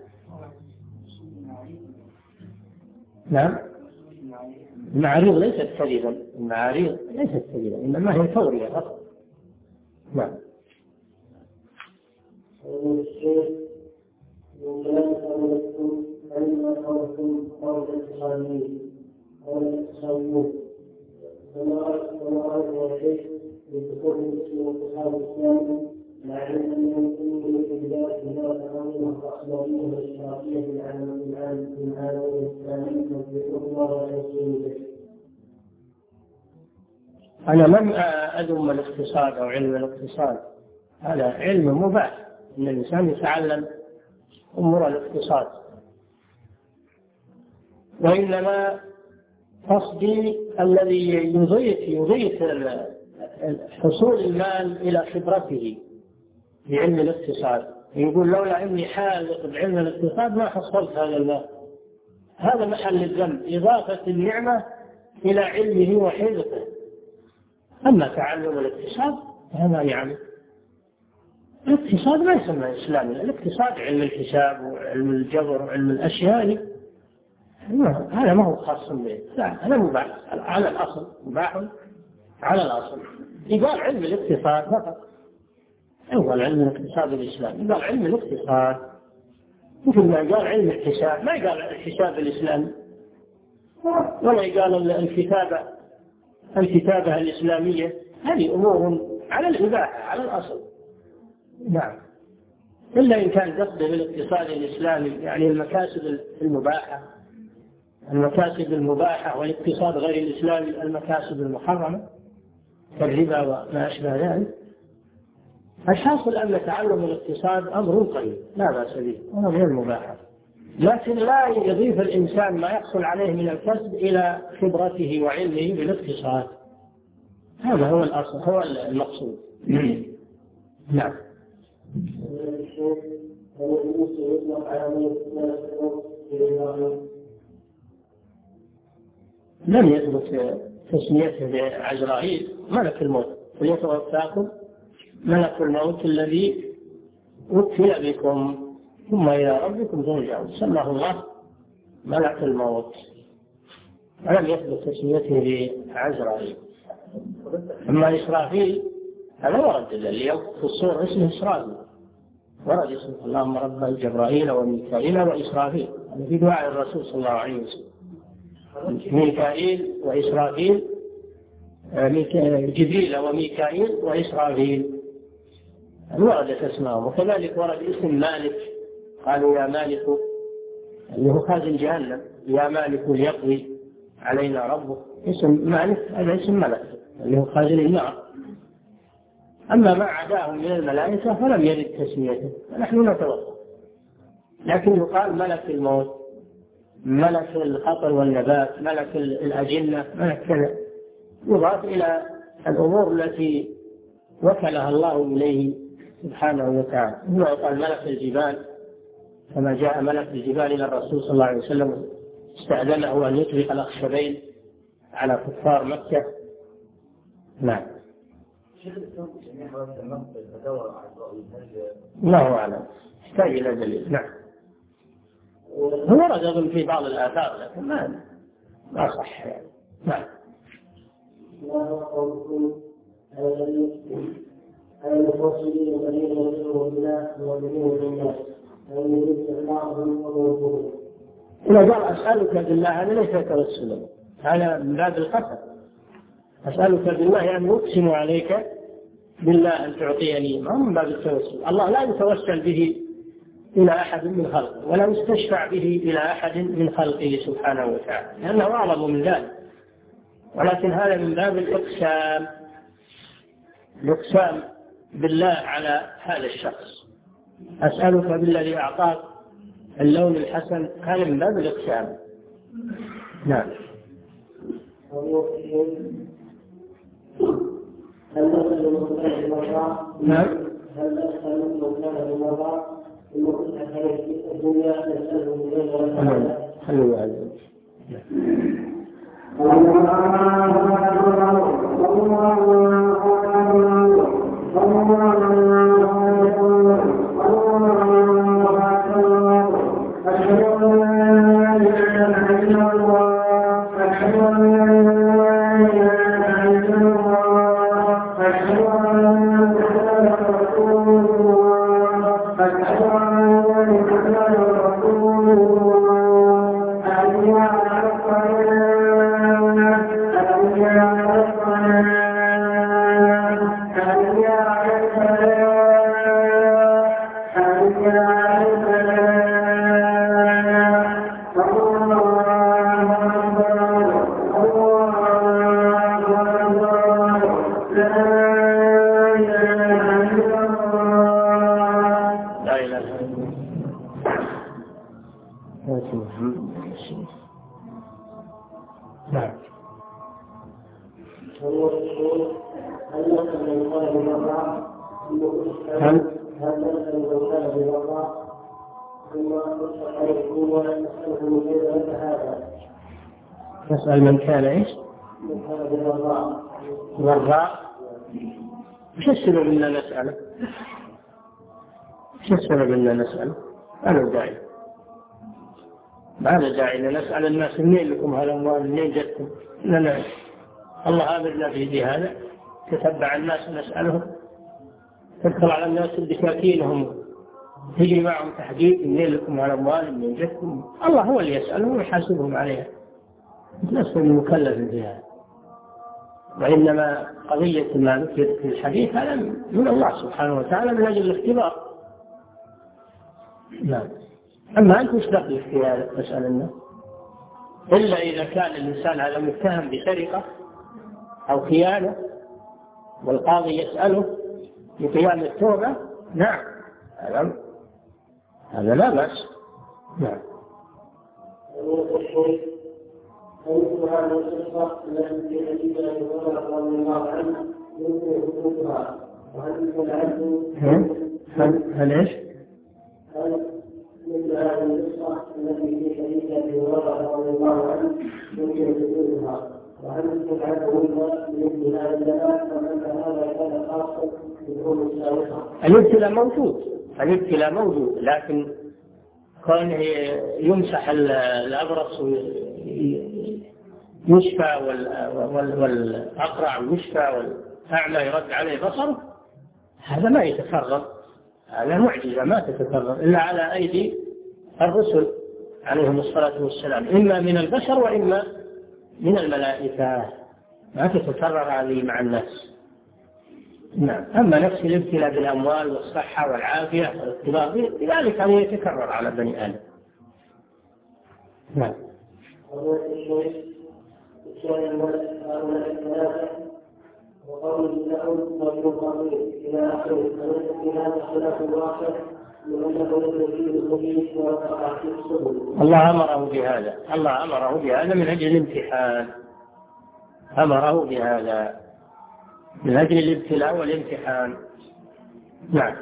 نعم. المعاريض ليست كذبا، المعاريض ليست كذبا، إنما هي تورية فقط. نعم. فما أردنا يا شيخ لدخول المسلم واتصال الإسلام مع علم أن يكون الإبداع في هذا الأمر والأخلاقية والاشتراكية في العالم في العالم الإسلامي تطبيق الله وتوصيله. أنا لم أذم الاقتصاد أو علم الاقتصاد، هذا علم مباح أن الإنسان يتعلم أمور الاقتصاد، وإنما قصدي الذي يضيف يضيف حصول المال إلى خبرته في علم الاقتصاد، يقول لولا إني حاذق بعلم الاقتصاد ما حصلت هذا المال، هذا محل الذنب، إضافة النعمة إلى علمه وحفظه. أما تعلم الاقتصاد فهذا يعني الاقتصاد ما يسمى إسلامي، الاقتصاد علم الحساب وعلم الجبر وعلم الأشياء، هذا ما هو خاص به، لا هذا مباح على الأصل، مباح على الأصل. يقال علم الاقتصاد فقط، هو العلم الاقتصاد الإسلامي، يقال علم الاقتصاد مثل ما قال علم الحساب، ما يقال الحساب الإسلامي، ولا يقال الكتابة الكتابة الإسلامية، هذه أمور على الإباحة على الأصل. نعم. إلا إن كان قصده بالاقتصاد الإسلامي يعني المكاسب المباحة، المكاسب المباحة، والاقتصاد غير الإسلامي المكاسب المحرمة كالربا وما أشبه ذلك، الحاصل أن تعلم الاقتصاد أمر طيب لا بأس به وهو من المباحات، لكن لا يضيف الإنسان ما يحصل عليه من الكسب إلى خبرته وعلمه بالاقتصاد، هذا هو الأصل هو المقصود. نعم. لم يثبت تسميته بعزرائيل ملك الموت، وليتوفاكم ملك الموت الذي وكل بكم ثم إلى ربكم ترجعون، سماه الله ملك الموت ولم يثبت تسميته بعزرائيل. أما إسرافيل هذا ورد اللي في الصور اسمه إسرافيل، ورد اسمه اللهم رب جبرائيل وميكائيل وإسرافيل في دعاء الرسول صلى الله عليه وسلم. ميكائيل وإسرافيل، جبريل وميكائيل وإسرافيل وردت اسمائهم. وكذلك ورد اسم مالك، قالوا يا مالك اللي هو خازن جهنم، يا مالك ليقضي علينا ربك، اسم مالك هذا اسم ملك اللي هو خازن النار. أما ما عداهم من الملائكة فلم يرد تسميته، نحن نتوقف، لكن يقال ملك الموت، ملك الخطر والنبات، ملك الأجنة، ملك كذا، يضاف إلى الأمور التي وكلها الله إليه سبحانه وتعالى. هو قال ملك الجبال، كما جاء ملك الجبال إلى الرسول صلى الله عليه وسلم استأذنه أن يطلق الأخشبين على كفار مكة. نعم. الله أعلم، يحتاج إلى دليل. نعم. هو ورد أظن في بعض الآثار لكن ما ما صح يعني. نعم. إذا قال أسألك بالله هذا ليس توسلا، هذا من باب القسم. أسألك بالله يعني أقسم عليك بالله أن تعطيني، ما من باب التوسل. الله لا يتوسل به إلى أحد من خلقه ولا يستشفع به إلى أحد من خلقه سبحانه وتعالى، لأنه أعظم من ذلك، ولكن هذا من باب الإقسام، الإقسام بالله على هذا الشخص. أسألك بالذي أعطاك اللون الحسن، هذا من باب الإقسام. نعم. هل نسأل المكان بالمرضى؟ نعم. هل نسأل المكان بالمرضى؟ المكان في الدنيا نسأله من غير ولا خلوا هذا. نسأل من كان إيش؟ ضراء. وش السبب إننا نسأله؟ وش السبب إننا نسأله؟ ما له داعي، ما له داعي إن نسأل الناس منين لكم هالأموال، منين جدتم؟ إننا الله أمرنا في هذا، تتبع الناس نسألهم، تدخل على الناس بشاكينهم، تجري معهم تحديد منين لكم هالأموال، منين جدتم؟ الله هو اللي يسألهم ويحاسبهم عليها، لست مكلف بها. وإنما قضية ما ذكر في الحديث هذا من الله سبحانه وتعالى من أجل الاختبار. نعم. أما أنت مش دخلك في هذا مسألة الناس، إلا إذا كان الإنسان هذا متهم بسرقة أو خيانة والقاضي يسأله بقيام التوبة نعم هذا هذا لا بأس. نعم. ومثل هذه القصة التي في حديث أبي هريرة رضي الله عنه يمكن حدوثها، وهل يكون عنه هل ايش؟ هل مثل هذه القصة التي في حديث أبي هريرة رضي الله عنه يمكن حدوثها، وهل يكون عنه مثل هذا الزمان فمن هذا كان خاصا بالأمور السابقة؟ الابتلاء موجود، الابتلاء موجود، لكن كون يمسح الأبرص يشفى والأقرع يشفى والأعمى يرد عليه بصره، هذا ما يتكرر، هذا معجزة ما تتكرر إلا على أيدي الرسل عليهم الصلاة والسلام، إما من البشر وإما من الملائكة، ما تتكرر هذه مع الناس. نعم. أما نفس الابتلاء بالأموال والصحة والعافية والاختبار لذلك هذا يتكرر على بني آدم. نعم. وقول لهم ويوم إلى آخره فليس في هذا خلاف واقع لأنه يجري الخبيث ويقع في السبل. الله أمره بهذا، الله أمره بهذا من أجل الامتحان، أمره بهذا من أجل الابتلاء والامتحان. نعم.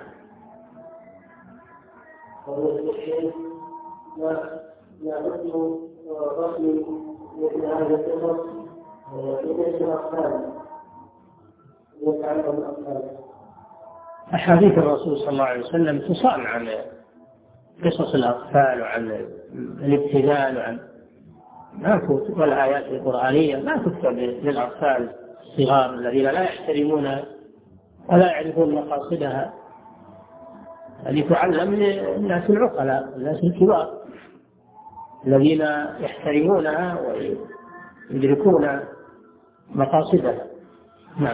نعد رسم مثل هذا القصص ليس الأطفال يتعلم الأطفال. أحاديث الرسول صلى الله عليه وسلم تصان عن قصص الأطفال وعن الابتلاء وعن ما كتب، والآيات القرآنية ما تكتب للأطفال الصغار الذين لا يحترمون ولا يعرفون مقاصدها، هذه تعلم للناس العقلاء الناس الكبار الذين يحترمونها ويدركون مقاصدها. نعم.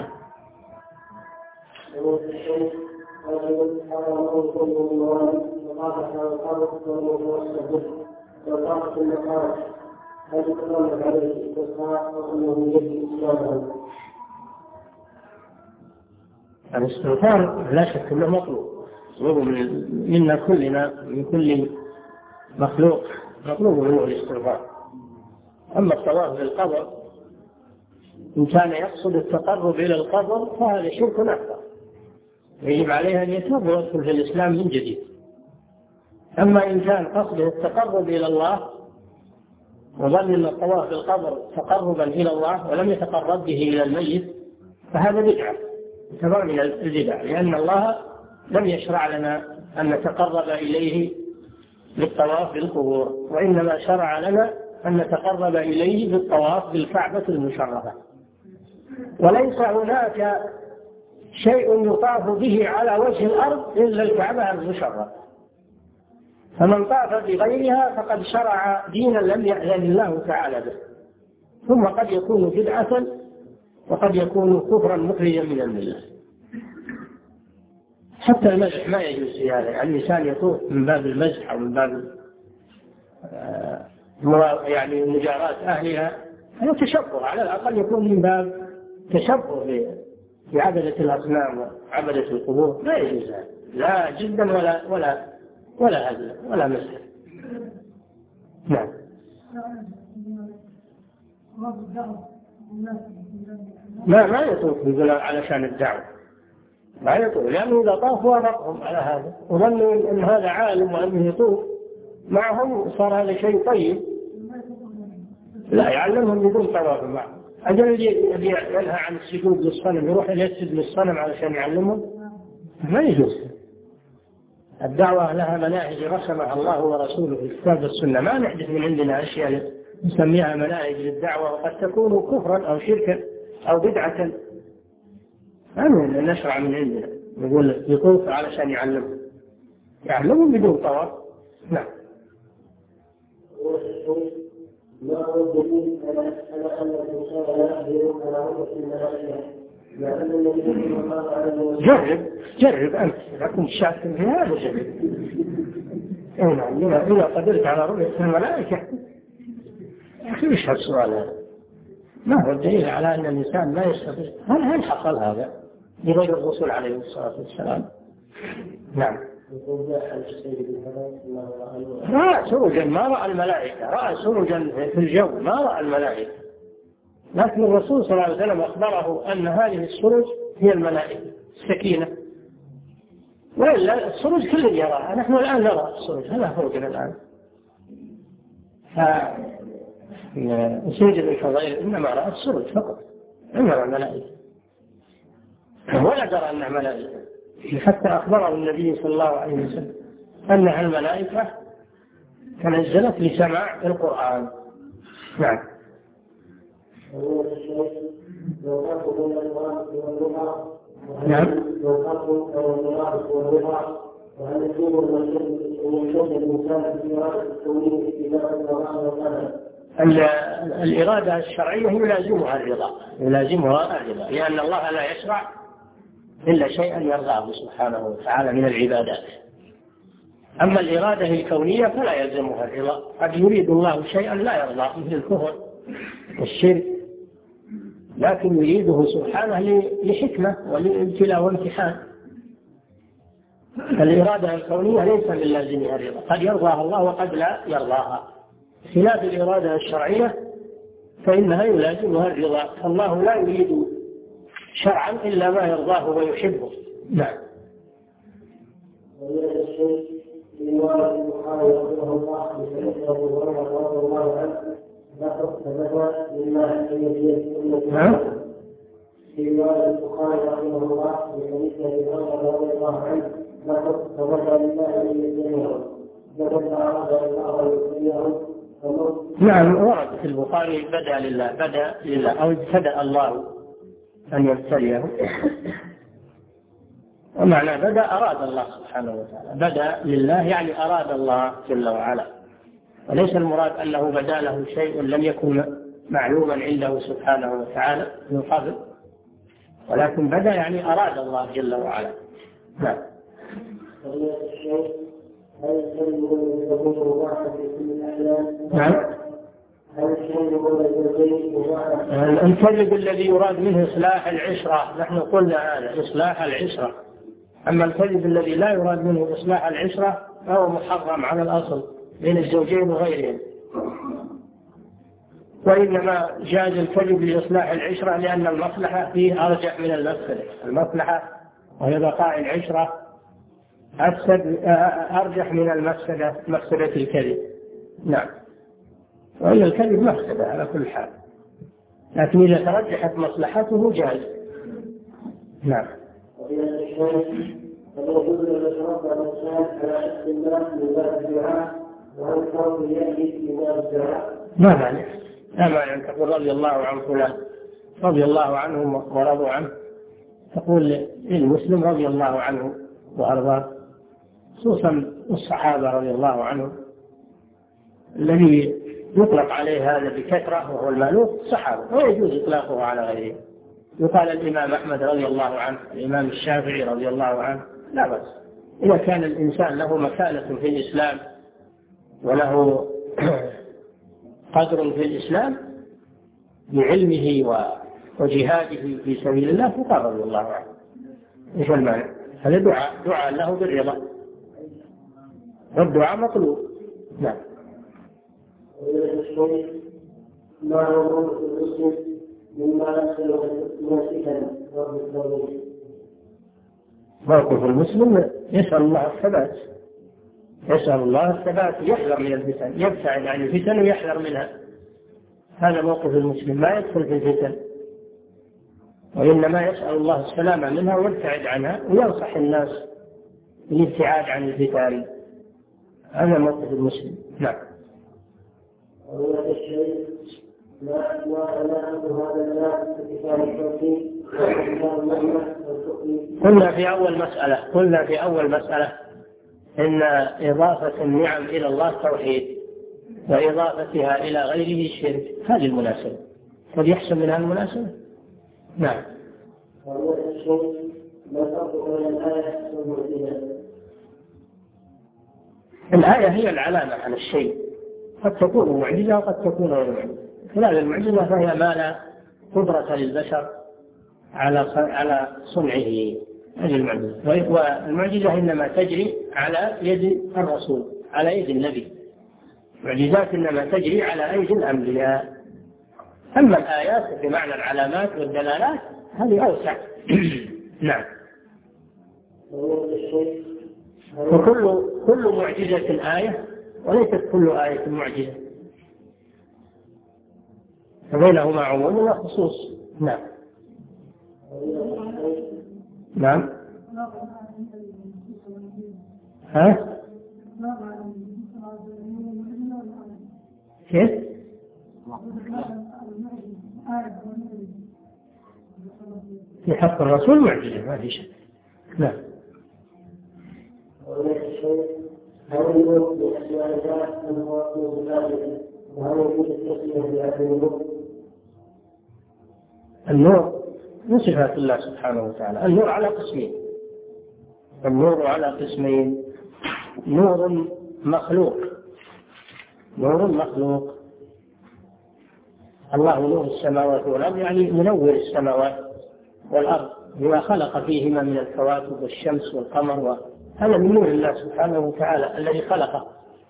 الاستغفار لا شك انه مطلوب، مطلوب منا كلنا من كل مخلوق، مطلوب منه الاستغفار. اما الطواف بالقبر ان كان يقصد التقرب الى القبر فهذا شرك اكبر، يجب عليه ان يتوب ويدخل في الاسلام من جديد. اما ان كان قصده التقرب الى الله وظن ان الطواف بالقبر تقربا الى الله ولم يتقرب به الى الميت فهذا بدعه تمام من البدع، لان الله لم يشرع لنا ان نتقرب اليه بالطواف بالقبور، وانما شرع لنا ان نتقرب اليه بالطواف بالكعبه المشرفه. وليس هناك شيء يطاف به على وجه الارض الا الكعبه المشرفه، فمن طاف بغيرها فقد شرع دينا لم يأذن الله تعالى به، ثم قد يكون بدعة وقد يكون كفرا مخرجا من الملة. حتى المزح ما يجوز في هذا، يعني الإنسان يطوف من باب المزح أو من باب يعني مجاراة أهلها، هذا تشبه، على الأقل يكون من باب تشبه بعبدة الأصنام وعبدة القبور، لا يجوز هذا لا جدا ولا ولا ولا هزل ولا مسح. نعم. ما ما يطوف يقول علشان الدعوة، ما يطوف، لأنه إذا طاف وافقهم على هذا وظنوا أن هذا عالم وأنه يطوف معهم صار هذا شيء طيب، لا يعلمهم بدون طواف معه. أجل ينهى عن السجود للصنم يروح يسجد للصنم علشان يعلمهم، ما يجوز. الدعوة لها مناهج رسمها الله ورسوله في الكتاب والسنة، ما نحدث من عندنا أشياء نسميها مناهج للدعوة وقد تكون كفرا أو شركا أو بدعة، ما نشرع من عندنا نقول يطوف علشان يعلمهم، يعلمهم بدون طواف. نعم. ما هو الدليل على أن الإنسان لا يقدر على رؤية الملائكة؟ لأن النبي صلى الله عليه وسلم جرب جرب أنت إذا كنت شاك في هذا جرب. إيه إذا قدرت على رؤية الملائكة يا أخي إيش هالسؤال هذا؟ ما هو الدليل على أن الإنسان لا يستطيع؟ هل هل حصل هذا؟ لغير الرسل عليه الصلاة والسلام. نعم. رأى سرجا ما رأى الملائكة، رأى سرجا في الجو ما رأى الملائكة، لكن الرسول صلى الله عليه وسلم أخبره أن هذه السرج هي الملائكة السكينة، وإلا السرج كل يراها، نحن الآن نرى السرج، هذا فرقنا الآن. فسجد الفضائل إنما رأى السرج فقط، إنما رأى الملائكة ولا درى أنها ملائكة، حتى أخبره النبي صلى الله عليه وسلم أنها الملائكة تنزلت لسماع القرآن. نعم. نعم. الإرادة الشرعية يلازمها الرضا، يلازمها الرضا، لأن الله لا يشرع إلا شيئا يرضاه سبحانه وتعالى من العبادات. أما الإرادة الكونية فلا يلزمها الرضا، قد يريد الله شيئا لا يرضاه مثل الكفر والشرك، لكن يريده سبحانه لحكمة ولابتلاء وامتحان. الإرادة الكونية ليس من لازمها الرضا، قد يرضاها الله وقد لا يرضاها، خلاف الإرادة الشرعية فإنها يلازمها الرضا، فالله لا يريد شرعا إلا ما يرضاه ويحبه. نعم. نعم. في رواية البخاري رحمه الله في حديث ابي هريره رضي الله عنه لقد تبرأ لله ان يسلمهم لقد أراد الله يسلمهم. نعم ورد في البخاري بدأ لله بدأ لله أو ابتدأ الله أن يبتليه، ومعنى بدأ أراد الله سبحانه وتعالى، بدأ لله يعني أراد الله جل وعلا، وليس المراد أنه بدأ له شيء لم يكن معلوما عنده سبحانه وتعالى من قبل، ولكن بدأ يعني أراد الله جل وعلا. نعم. نعم. الكذب الذي يراد منه إصلاح العشرة، نحن قلنا هذا إصلاح العشرة، أما الكذب الذي لا يراد منه إصلاح العشرة فهو محرم على الأصل بين الزوجين وغيرهم، وإنما جاز الكذب لإصلاح العشرة لأن المصلحة فيه أرجح من المفسدة، المصلحة وهي بقاء العشرة أفسد أرجح من المفسدة، مفسدة الكذب. نعم. وإن الكذب مفسدة على كل حال، لكن إذا ترجحت مصلحته جاز. نعم. ما معنى لا معنى أن تقول رضي الله عن فلان رضي الله عنهم ورضوا عنه، تقول للمسلم رضي الله عنه وأرضاه، خصوصا الصحابة رضي الله عنهم الذي يطلق عليه هذا بكثرة وهو المألوف الصحابة، ويجوز إطلاقه على غيره. يقال الإمام أحمد رضي الله عنه، الإمام الشافعي رضي الله عنه، لا بأس إذا كان الإنسان له مكانة في الإسلام وله قدر في الإسلام بعلمه وجهاده في سبيل الله فقال رضي الله عنه. إيش المعنى؟ هذا دعاء دعاء له بالرضا، والدعاء مطلوب. نعم. ما هو المسلم مما موقف المسلم يسأل الله الثبات، يسأل الله الثبات، يحذر من الفتن، يبتعد عن الفتن ويحذر منها، هذا موقف المسلم، ما يدخل في الفتن وإنما يسأل الله السلامة منها ويبتعد عنها وينصح الناس بالابتعاد عن الفتن، هذا موقف المسلم. نعم. قلنا في أول مسألة قلنا في أول مسألة إن إضافة النعم إلى الله توحيد، وإضافتها إلى غيره شرك، هذه المناسبة، قد يحسن منها المناسبة. نعم. الآية هي العلامة على الشيء، قد تكون معجزة وقد تكون غير معجزة. خلال المعجزة فهي ما لا قدرة للبشر على على صنعه. هذه المعجزة. والمعجزة إنما تجري على يد الرسول، على يد النبي. معجزات إنما تجري على أيدي الأنبياء. أما الآيات بمعنى العلامات والدلالات هذه أوسع. نعم. وكل كل معجزة آية، وليست كل آية معجزة، فبينهما عموم وخصوص. نعم. نعم. ها؟ كيف؟ في حق الرسول معجزة ما في شك. نعم. هل يقول بأسماء الله أنه متفاعل؟ وهل يجوز التسمية بهذا النور؟ النور من صفات الله سبحانه وتعالى. النور على قسمين. النور على قسمين: نور مخلوق، نور مخلوق. الله نور السماوات والأرض، يعني منور السماوات والأرض بما خلق فيهما من الكواكب والشمس والقمر، هذا من نور الله سبحانه وتعالى الذي خلقه.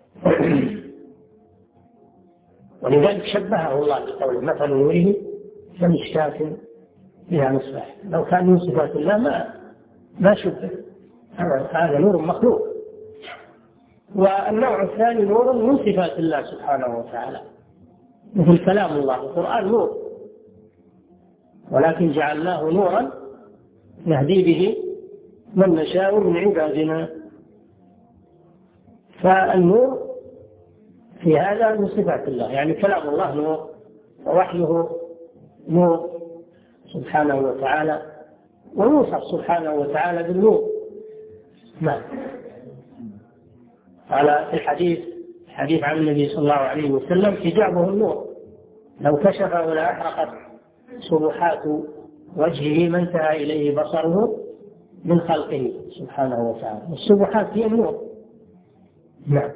ولذلك شبهه الله بقوله: مثل نوره كمشكاة فيها مصباح. لو كان من صفات الله ما ما شبه. هذا نور مخلوق. والنوع الثاني نور من صفات الله سبحانه وتعالى، مثل كلام الله. القرآن نور، ولكن جعلناه نورا نهدي به من نشاء من عبادنا. فالنور في هذا من صفات الله، يعني كلام الله نور، ووحيه نور سبحانه وتعالى، ويوصف سبحانه وتعالى بالنور. نعم. قال في الحديث الحديث عن النبي صلى الله عليه وسلم: حجابه النور، لو كشفه لأحرقت سبحات وجهه ما انتهى إليه بصره من خلقه سبحانه وتعالى. السبحات هي النور. نعم.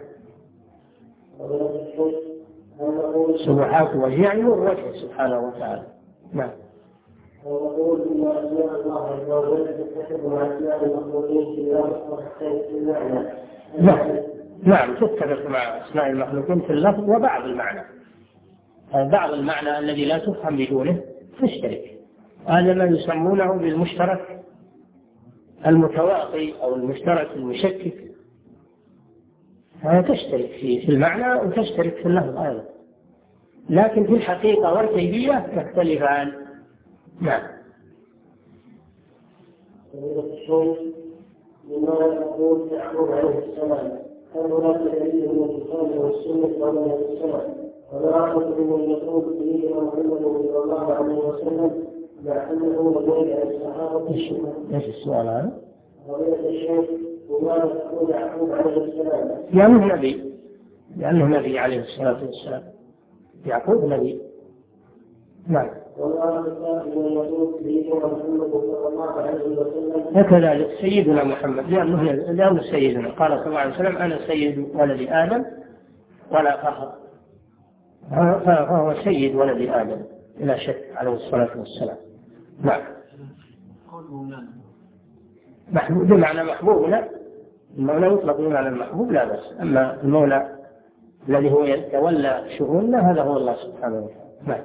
سبحات وجهه يعني نور وجهه سبحانه وتعالى. نعم. ويقول إن أسماء الله عز وجل تتفق مع أسماء المخلوقين في اللفظ وتختلف في المعنى. نعم. نعم تتفق مع أسماء المخلوقين في اللفظ وبعض المعنى. بعض المعنى الذي لا تفهم بدونه تشترك. هذا ما يسمونه بالمشترك المتواطي أو المشترك المشكك. هذا تشترك في المعنى وتشترك في اللفظ أيضا، لكن في الحقيقة والكيفية تختلفان. نعم. لما يقول يعقوب عليه السلام: هل هناك دليل من الكتاب والسنة ومن السنة؟ ولا أعرف من يقول به محمد صلى الله عليه وسلم مع أنه لديه الصحابة. ايش السؤال هذا؟ ومن الشيخ وما يقول يعقوب عليه السلام؟ لأنه نبي، لأنه نبي عليه الصلاة والسلام. يعقوب نبي. نعم. وكذلك سيدنا محمد لأنه لأنه سيدنا، قال صلى الله عليه وسلم: أنا سيد ولد آدم ولا فخر. فهو سيد ولد آدم بلا شك عليه الصلاة والسلام. نعم. محبوب بمعنى محبوبنا، المولى يطلق بمعنى المحبوب لا بأس، أما المولى الذي هو يتولى شؤوننا هذا هو الله سبحانه وتعالى. نعم.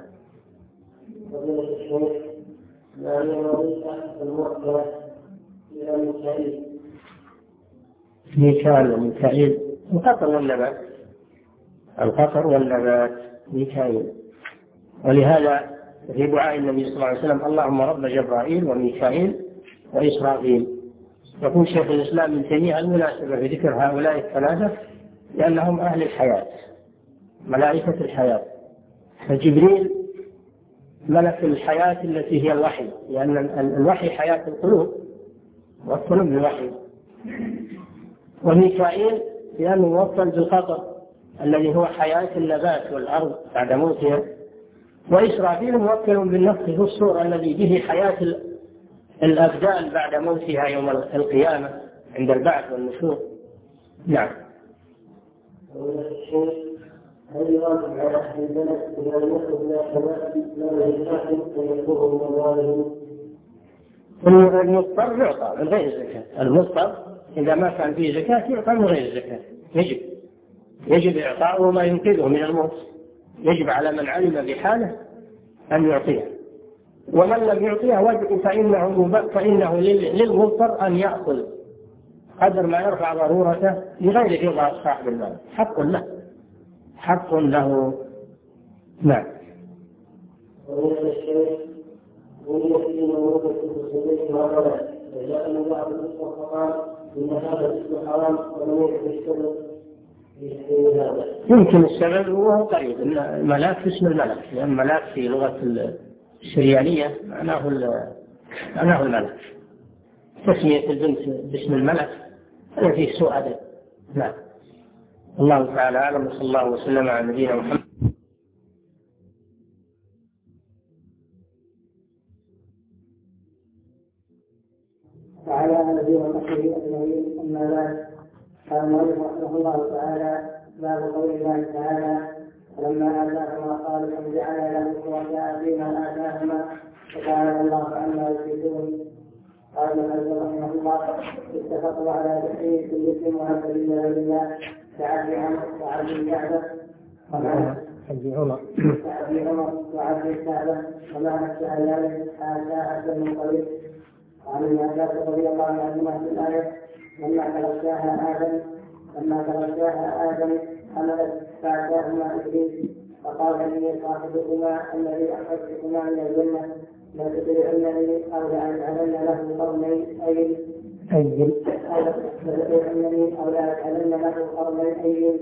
ميكال وميكائيل، القطر والنبات، القطر والنبات ميكائيل. ولهذا في دعاء النبي صلى الله عليه وسلم: اللهم رب جبرائيل وميكائيل وإسرافيل. يقول شيخ الإسلام ابن تيمية: المناسبة في ذكر هؤلاء الثلاثة لأنهم أهل الحياة، ملائكة الحياة. فجبريل ملك الحياة التي هي الوحي، لأن الوحي حياة القلوب والقلوب الوحي. وميكائيل لأنه موصل بالقطر الذي هو حياة النبات والأرض بعد موتها. وإسرافيل موكل بالنفخ في الصور الذي به حياة الأبدان بعد موتها يوم القيامة عند البعث والنشور. نعم. هل يواجب على أهل البلد إذا يخرج من السماء لا يجاهد ويطلبه من أموالهم؟ المضطر يعطى من غير الزكاة. المضطر إذا ما كان فيه زكاة يعطى من غير الزكاة. يجب يجب إعطاؤه ما ينقذه من الموت. يجب على من علم بحاله أن يعطيه، ومن لم يعطيه وجه فإنه, فإنه للمضطر أن يأخذ قدر ما يرفع ضرورته بغير رضا صاحب المال. حق له حق له. نعم. ومن الشيخ والذين ولدوا في السبيل وغيره فجاء الله بالاسم فقال ان هذا الاسم حرام ولم يكن السبب في تحريم هذا. يمكن السبب هو قريب الملاك اسم الملك، لأن الملاك في لغة السريانية معناه معناه الملك. تسمية البنت باسم الملك هذا فيه سوء أدب. نعم. الله تعالى أعلم، وصلى الله وسلم على نبينا محمد. وعلى نبينا محمد أجمعين. أما بعد، قال المؤلف رحمه الله تعالى: باب قول الله تعالى: فلما آتاهما صالحا جعل له شركاء فيما آتاهما وتعالى الله عما يشركون. قال ابن رحمه الله: اتفقوا على تحريم كل اسم وهب لله بالله كعبد عمر وعبد الكعبة عبد عمر كعبد عمر وعبد الكعبة وما أشبه ذلك حاشا عبد المطلب. وعن ابن عباس رضي الله عنهما في الآية: لما تغشاها آدم لما تغشاها آدم حملت فأتاهما إبليس فقال إني صاحبكما الذي أخرجتكما من الجنة لا تدرعنني أو لأجعلن له قرنين أيل أيل لتدرعنني أو لأجعلن له قرنين أيل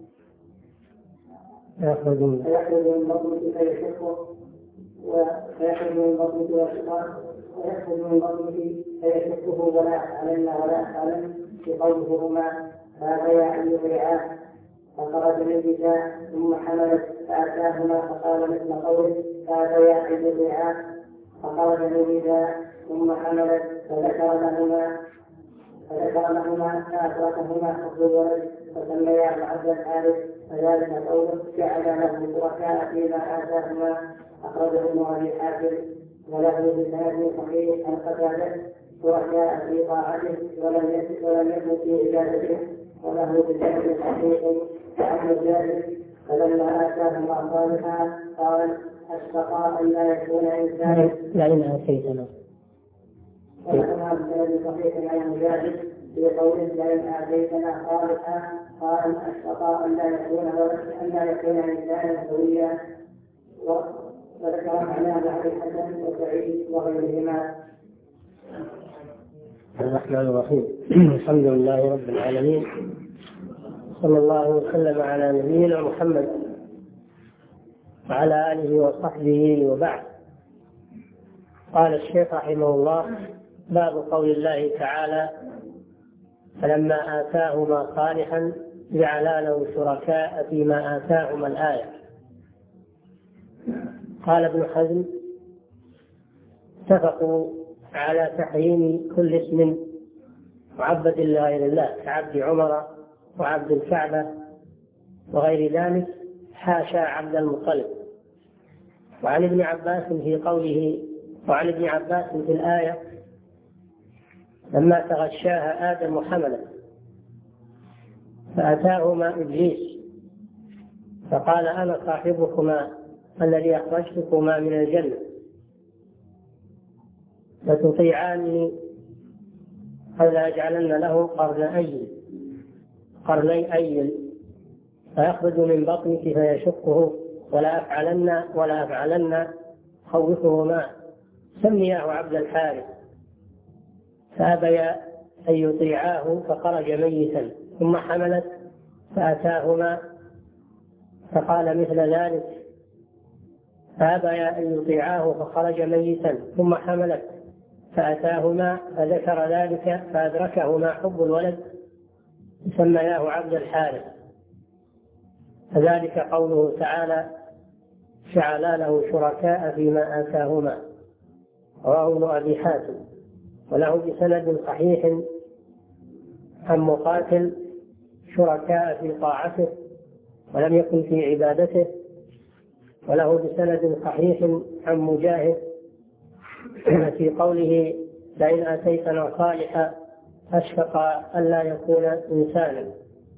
فيخرج من بطنك فيشقه ويخرج من بطنك ويشقه ويخرج من بطنه فيشقه ولا أفعلن ولا أفعلن بقولهما هذا يا أن يبرعاه. فخرج من النساء ثم حملت فأتاهما فقال مثل قوله هذا يا أن يبرعاه. فخرج من النساء ثم حملت فذكر لهما فذكر لهما فأدركهما حفظ الولد فسمياه عبد الحارث. فذلك قوله جعل له شركاء فيما آتاهما. أخرجه ابن أبي حاتم وله بسند صحيح عن قتادة شركاء في طاعته ولم يكن في عبادته. وله بسند صحيح عن مجاهد فلما آتاهما صالحا قال أشفقا أن لا يكون إنسانا لئن آتيتنا. وكما بسند صحيح عن مجاهد في قوله لئن آتيتنا صالحا قال أشفقا أن لا يكون أن لا يكون إنسانا سويا. وذكر معناه عن الحسن وسعيد وغيرهما. الرحمن الرحيم. الحمد لله رب العالمين، صلى الله وسلم على نبينا محمد وعلى آله وصحبه وبعد. قال الشيخ رحمه الله: باب قول الله تعالى: فلما آتاهما صالحا جعلا له شركاء فيما آتاهما. الآية. قال ابن حزم: اتفقوا على تحريم كل اسم معبد لغير الله كعبد عمر وعبد الكعبة وغير ذلك حاشا عبد المطلب. وعن ابن عباس في قوله وعن ابن عباس في الآية: لما تغشاها آدم حمله فأتاهما إبليس فقال أنا صاحبكما الذي أخرجتكما من الجنة فتطيعاني أو لأجعلن له قرن أيل قرني أيل فيخرج من بطنك فيشقه ولا أفعلن ولا أفعلن خوفهما. سمياه عبد الحارث. فأبيا أن يطيعاه فخرج ميتا ثم حملت فأتاهما فقال مثل ذلك. فأبيا أن يطيعاه فخرج ميتا ثم حملت فأتاهما فذكر ذلك فأدركهما حب الولد سمياه عبد الحارث. فذلك قوله تعالى: جعلا له شركاء فيما آتاهما. رواه ابن أبي حاتم وله بسند صحيح عن مقاتل شركاء في طاعته ولم يكن في عبادته. وله بسند صحيح عن مجاهد في قوله لئن آتيتنا صالحا أشفق ألا يكون إنسانا،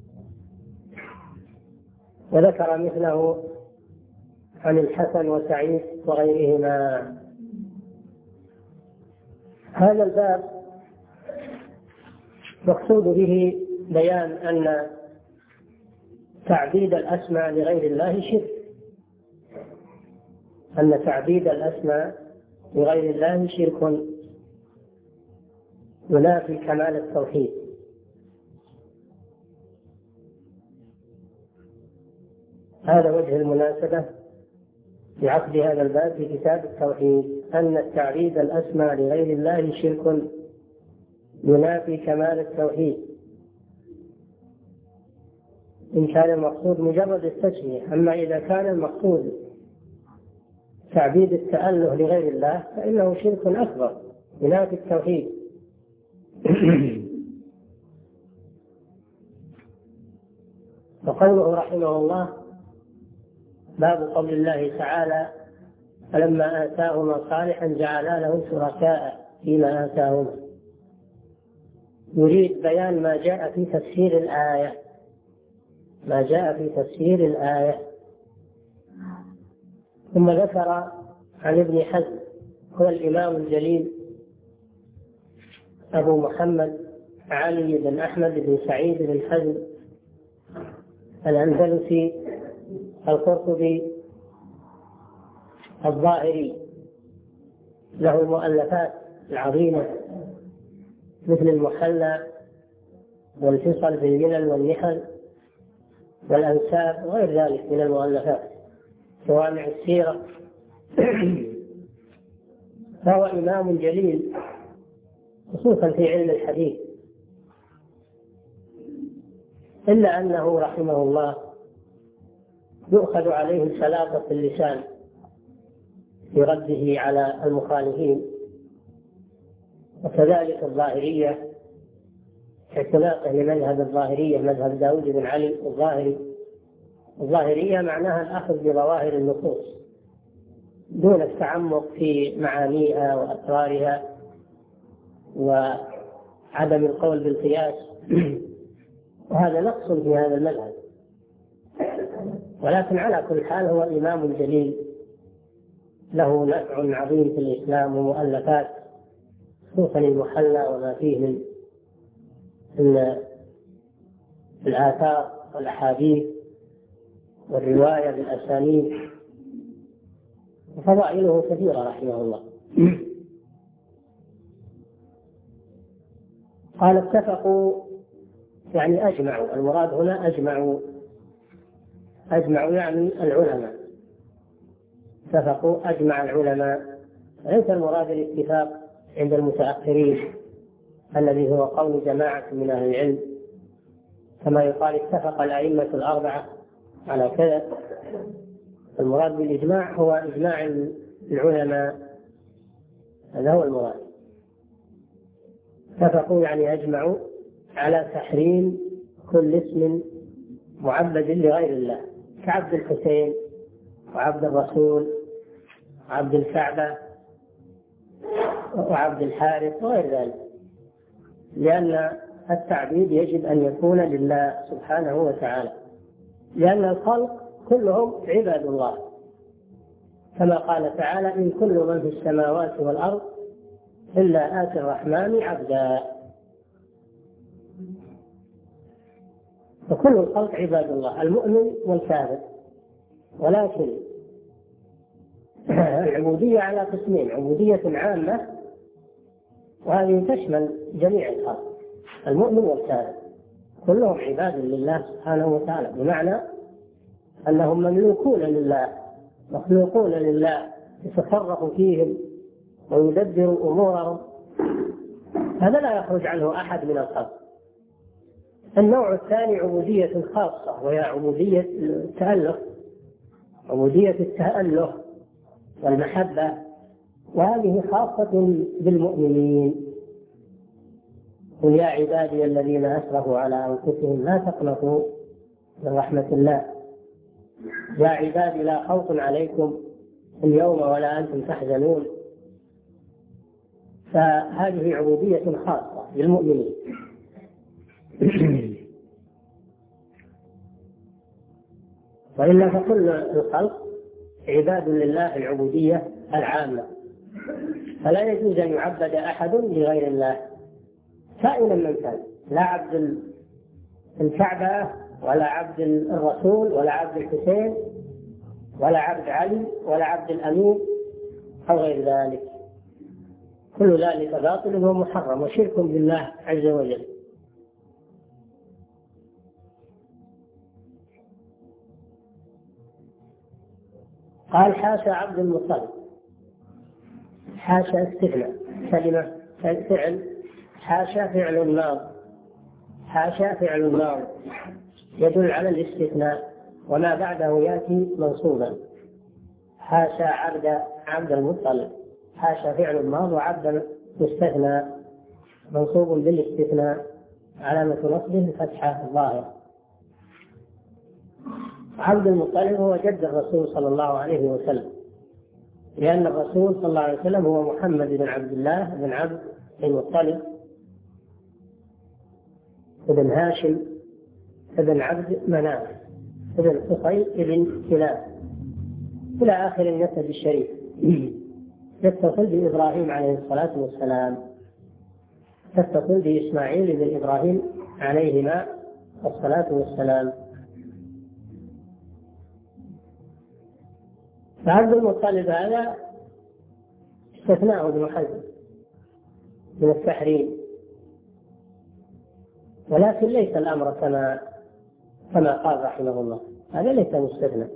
وذكر مثله عن الحسن وسعيد وغيرهما. هذا الباب مقصود به بيان أن تعبيد الأسماء لغير الله شرك، أن تعبيد الأسماء لغير الله شرك ينافي كمال التوحيد. هذا وجه المناسبة لعقد هذا الباب في كتاب التوحيد، أن التعبيد الأسماء لغير الله شرك ينافي كمال التوحيد، إن كان المقصود مجرد التسمية. أما إذا كان المقصود تعبيد التأله لغير الله فإنه شرك أكبر ينافي التوحيد. وقوله رحمه الله باب قول الله تعالى فلما آتاهما صالحا جعلا له شركاء فيما آتاهما، يريد بيان ما جاء في تفسير الآية، ما جاء في تفسير الآية. ثم ذكر عن ابن حزم هو الإمام الجليل أبو محمد علي بن أحمد بن سعيد بن حزم الأندلسي القرطبي الظاهري، له المؤلفات العظيمة مثل المحلى والفصل في الملل والنحل والأنساب وغير ذلك من المؤلفات، جوامع السيرة. فهو إمام جليل خصوصا في علم الحديث، إلا أنه رحمه الله يؤخذ عليه سلاطة اللسان في رده على المخالفين، وكذلك الظاهرية اعتناقه لمذهب الظاهرية مذهب داود بن علي الظاهري. الظاهرية معناها الأخذ بظواهر النصوص دون التعمق في معانيها وأسرارها وعدم القول بالقياس، وهذا نقص في هذا المذهب. ولكن على كل حال هو إمام جليل له نفع عظيم في الإسلام ومؤلفات، خصوصا المحلى وما فيه من الآثار والأحاديث والرواية بالأسانيد، وفضائله كثيرة رحمه الله. قال اتفقوا يعني أجمعوا، المراد هنا أجمعوا، أجمعوا يعني العلماء، اتفقوا أجمع العلماء، ليس المراد الاتفاق عند المتأخرين الذي هو قول جماعة من أهل العلم، كما يقال اتفق الأئمة الأربعة على كذا. المراد بالإجماع هو إجماع العلماء، هذا هو المراد. اتفقوا يعني أجمعوا على تحريم كل اسم معبد لغير الله، كعبد الحسين وعبد الرسول وعبد الكعبة وعبد الحارث وغير ذلك، لأن التعبيد يجب أن يكون لله سبحانه وتعالى، لأن الخلق كلهم عباد الله، كما قال تعالى إن كل من في السماوات والأرض إلا آتي الرحمن عبدا. فكل الخلق عباد الله المؤمن والكافر، ولكن العبودية على قسمين، عبودية عامة وهذه تشمل جميع الخلق، المؤمن والكافر كلهم عباد لله سبحانه وتعالى، بمعنى أنهم مملوكون لله مخلوقون لله، يتصرف فيهم ويدبر أمورهم، هذا لا يخرج عنه أحد من الخلق. النوع الثاني عبودية خاصة، وهي عبودية التأله، عبودية التأله والمحبة، وهذه خاصة بالمؤمنين. قل يا عبادي الذين أسرفوا على أنفسهم لا تقنطوا من رحمة الله، يا عبادي لا خوف عليكم اليوم ولا أنتم تحزنون. فهذه عبودية خاصة للمؤمنين. وإلا فكل الخلق عباد لله العبودية العامة، فلا يجوز أن يعبد أحد لغير الله كائنا من كان، لا عبد الكعبة ولا عبد الرسول ولا عبد الحسين ولا عبد علي ولا عبد الأمين أو غير ذلك، كل ذلك باطل ومحرم وشرك بالله عز وجل. قال حاشا عبد المطلب، حاشا استثناء، كلمة فعل، حاشا فعل ماض، حاشا فعل ماض يدل على الاستثناء وما بعده يأتي منصوبا. حاشا عبد عبد المطلب، حاشا فعل ماض وعبد مستثنى منصوب بالاستثناء، علامة نصبه الفتحة الظاهرة. عبد المطلب هو جد الرسول صلى الله عليه وسلم، لأن الرسول صلى الله عليه وسلم هو محمد بن عبد الله بن عبد المطلب ابن هاشم ابن عبد مناف ابن قصي ابن كلاب إلى آخر النسب الشريف، يتصل بإبراهيم عليه الصلاة والسلام، تتصل بإسماعيل بن إبراهيم عليهما الصلاة والسلام. فعبد المطلب هذا استثناء ابن حزم من التحريم، ولكن ليس الأمر كما كما قال رحمه الله، هذا ليس مستثنى،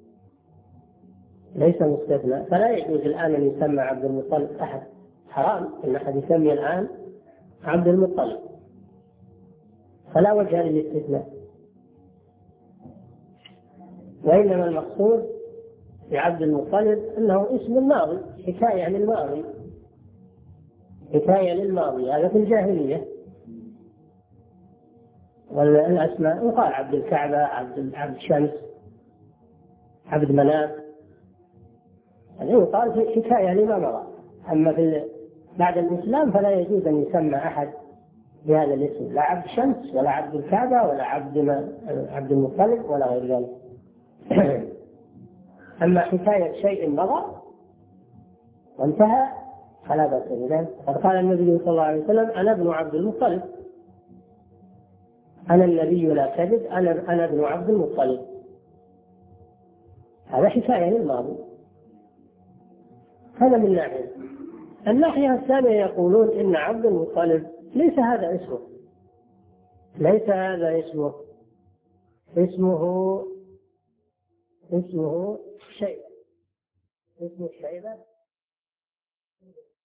ليس مستثنى، فلا يجوز الآن أن يسمى عبد المطلب أحد، حرام أن أحد يسمي الآن عبد المطلب، فلا وجه للاستثناء. وإنما المقصود في عبد المطلب أنه اسم ماضي، حكاية عن الماضي، حكاية للماضي، هذا في الجاهلية. والأسماء يقال عبد الكعبة، عبد عبد الشمس، عبد مناف، هذا يقال في حكاية لما مضى. أما في بعد الإسلام فلا يجوز أن يسمى أحد بهذا الاسم، لا عبد الشمس ولا عبد الكعبة ولا عبد عبد المطلب ولا غير ذلك. أما حكاية شيء مضى وانتهى فلا بأس بذلك. قد قال النبي صلى الله عليه وسلم: أنا ابن عبد المطلب، أنا النبي لا كذب، أنا أنا ابن عبد المطلب. هذا حكاية للماضي، هذا من ناحية. الناحية الثانية يقولون إن عبد المطلب ليس هذا اسمه، ليس هذا اسمه، اسمه اسمه شيبة، اسمه شيبة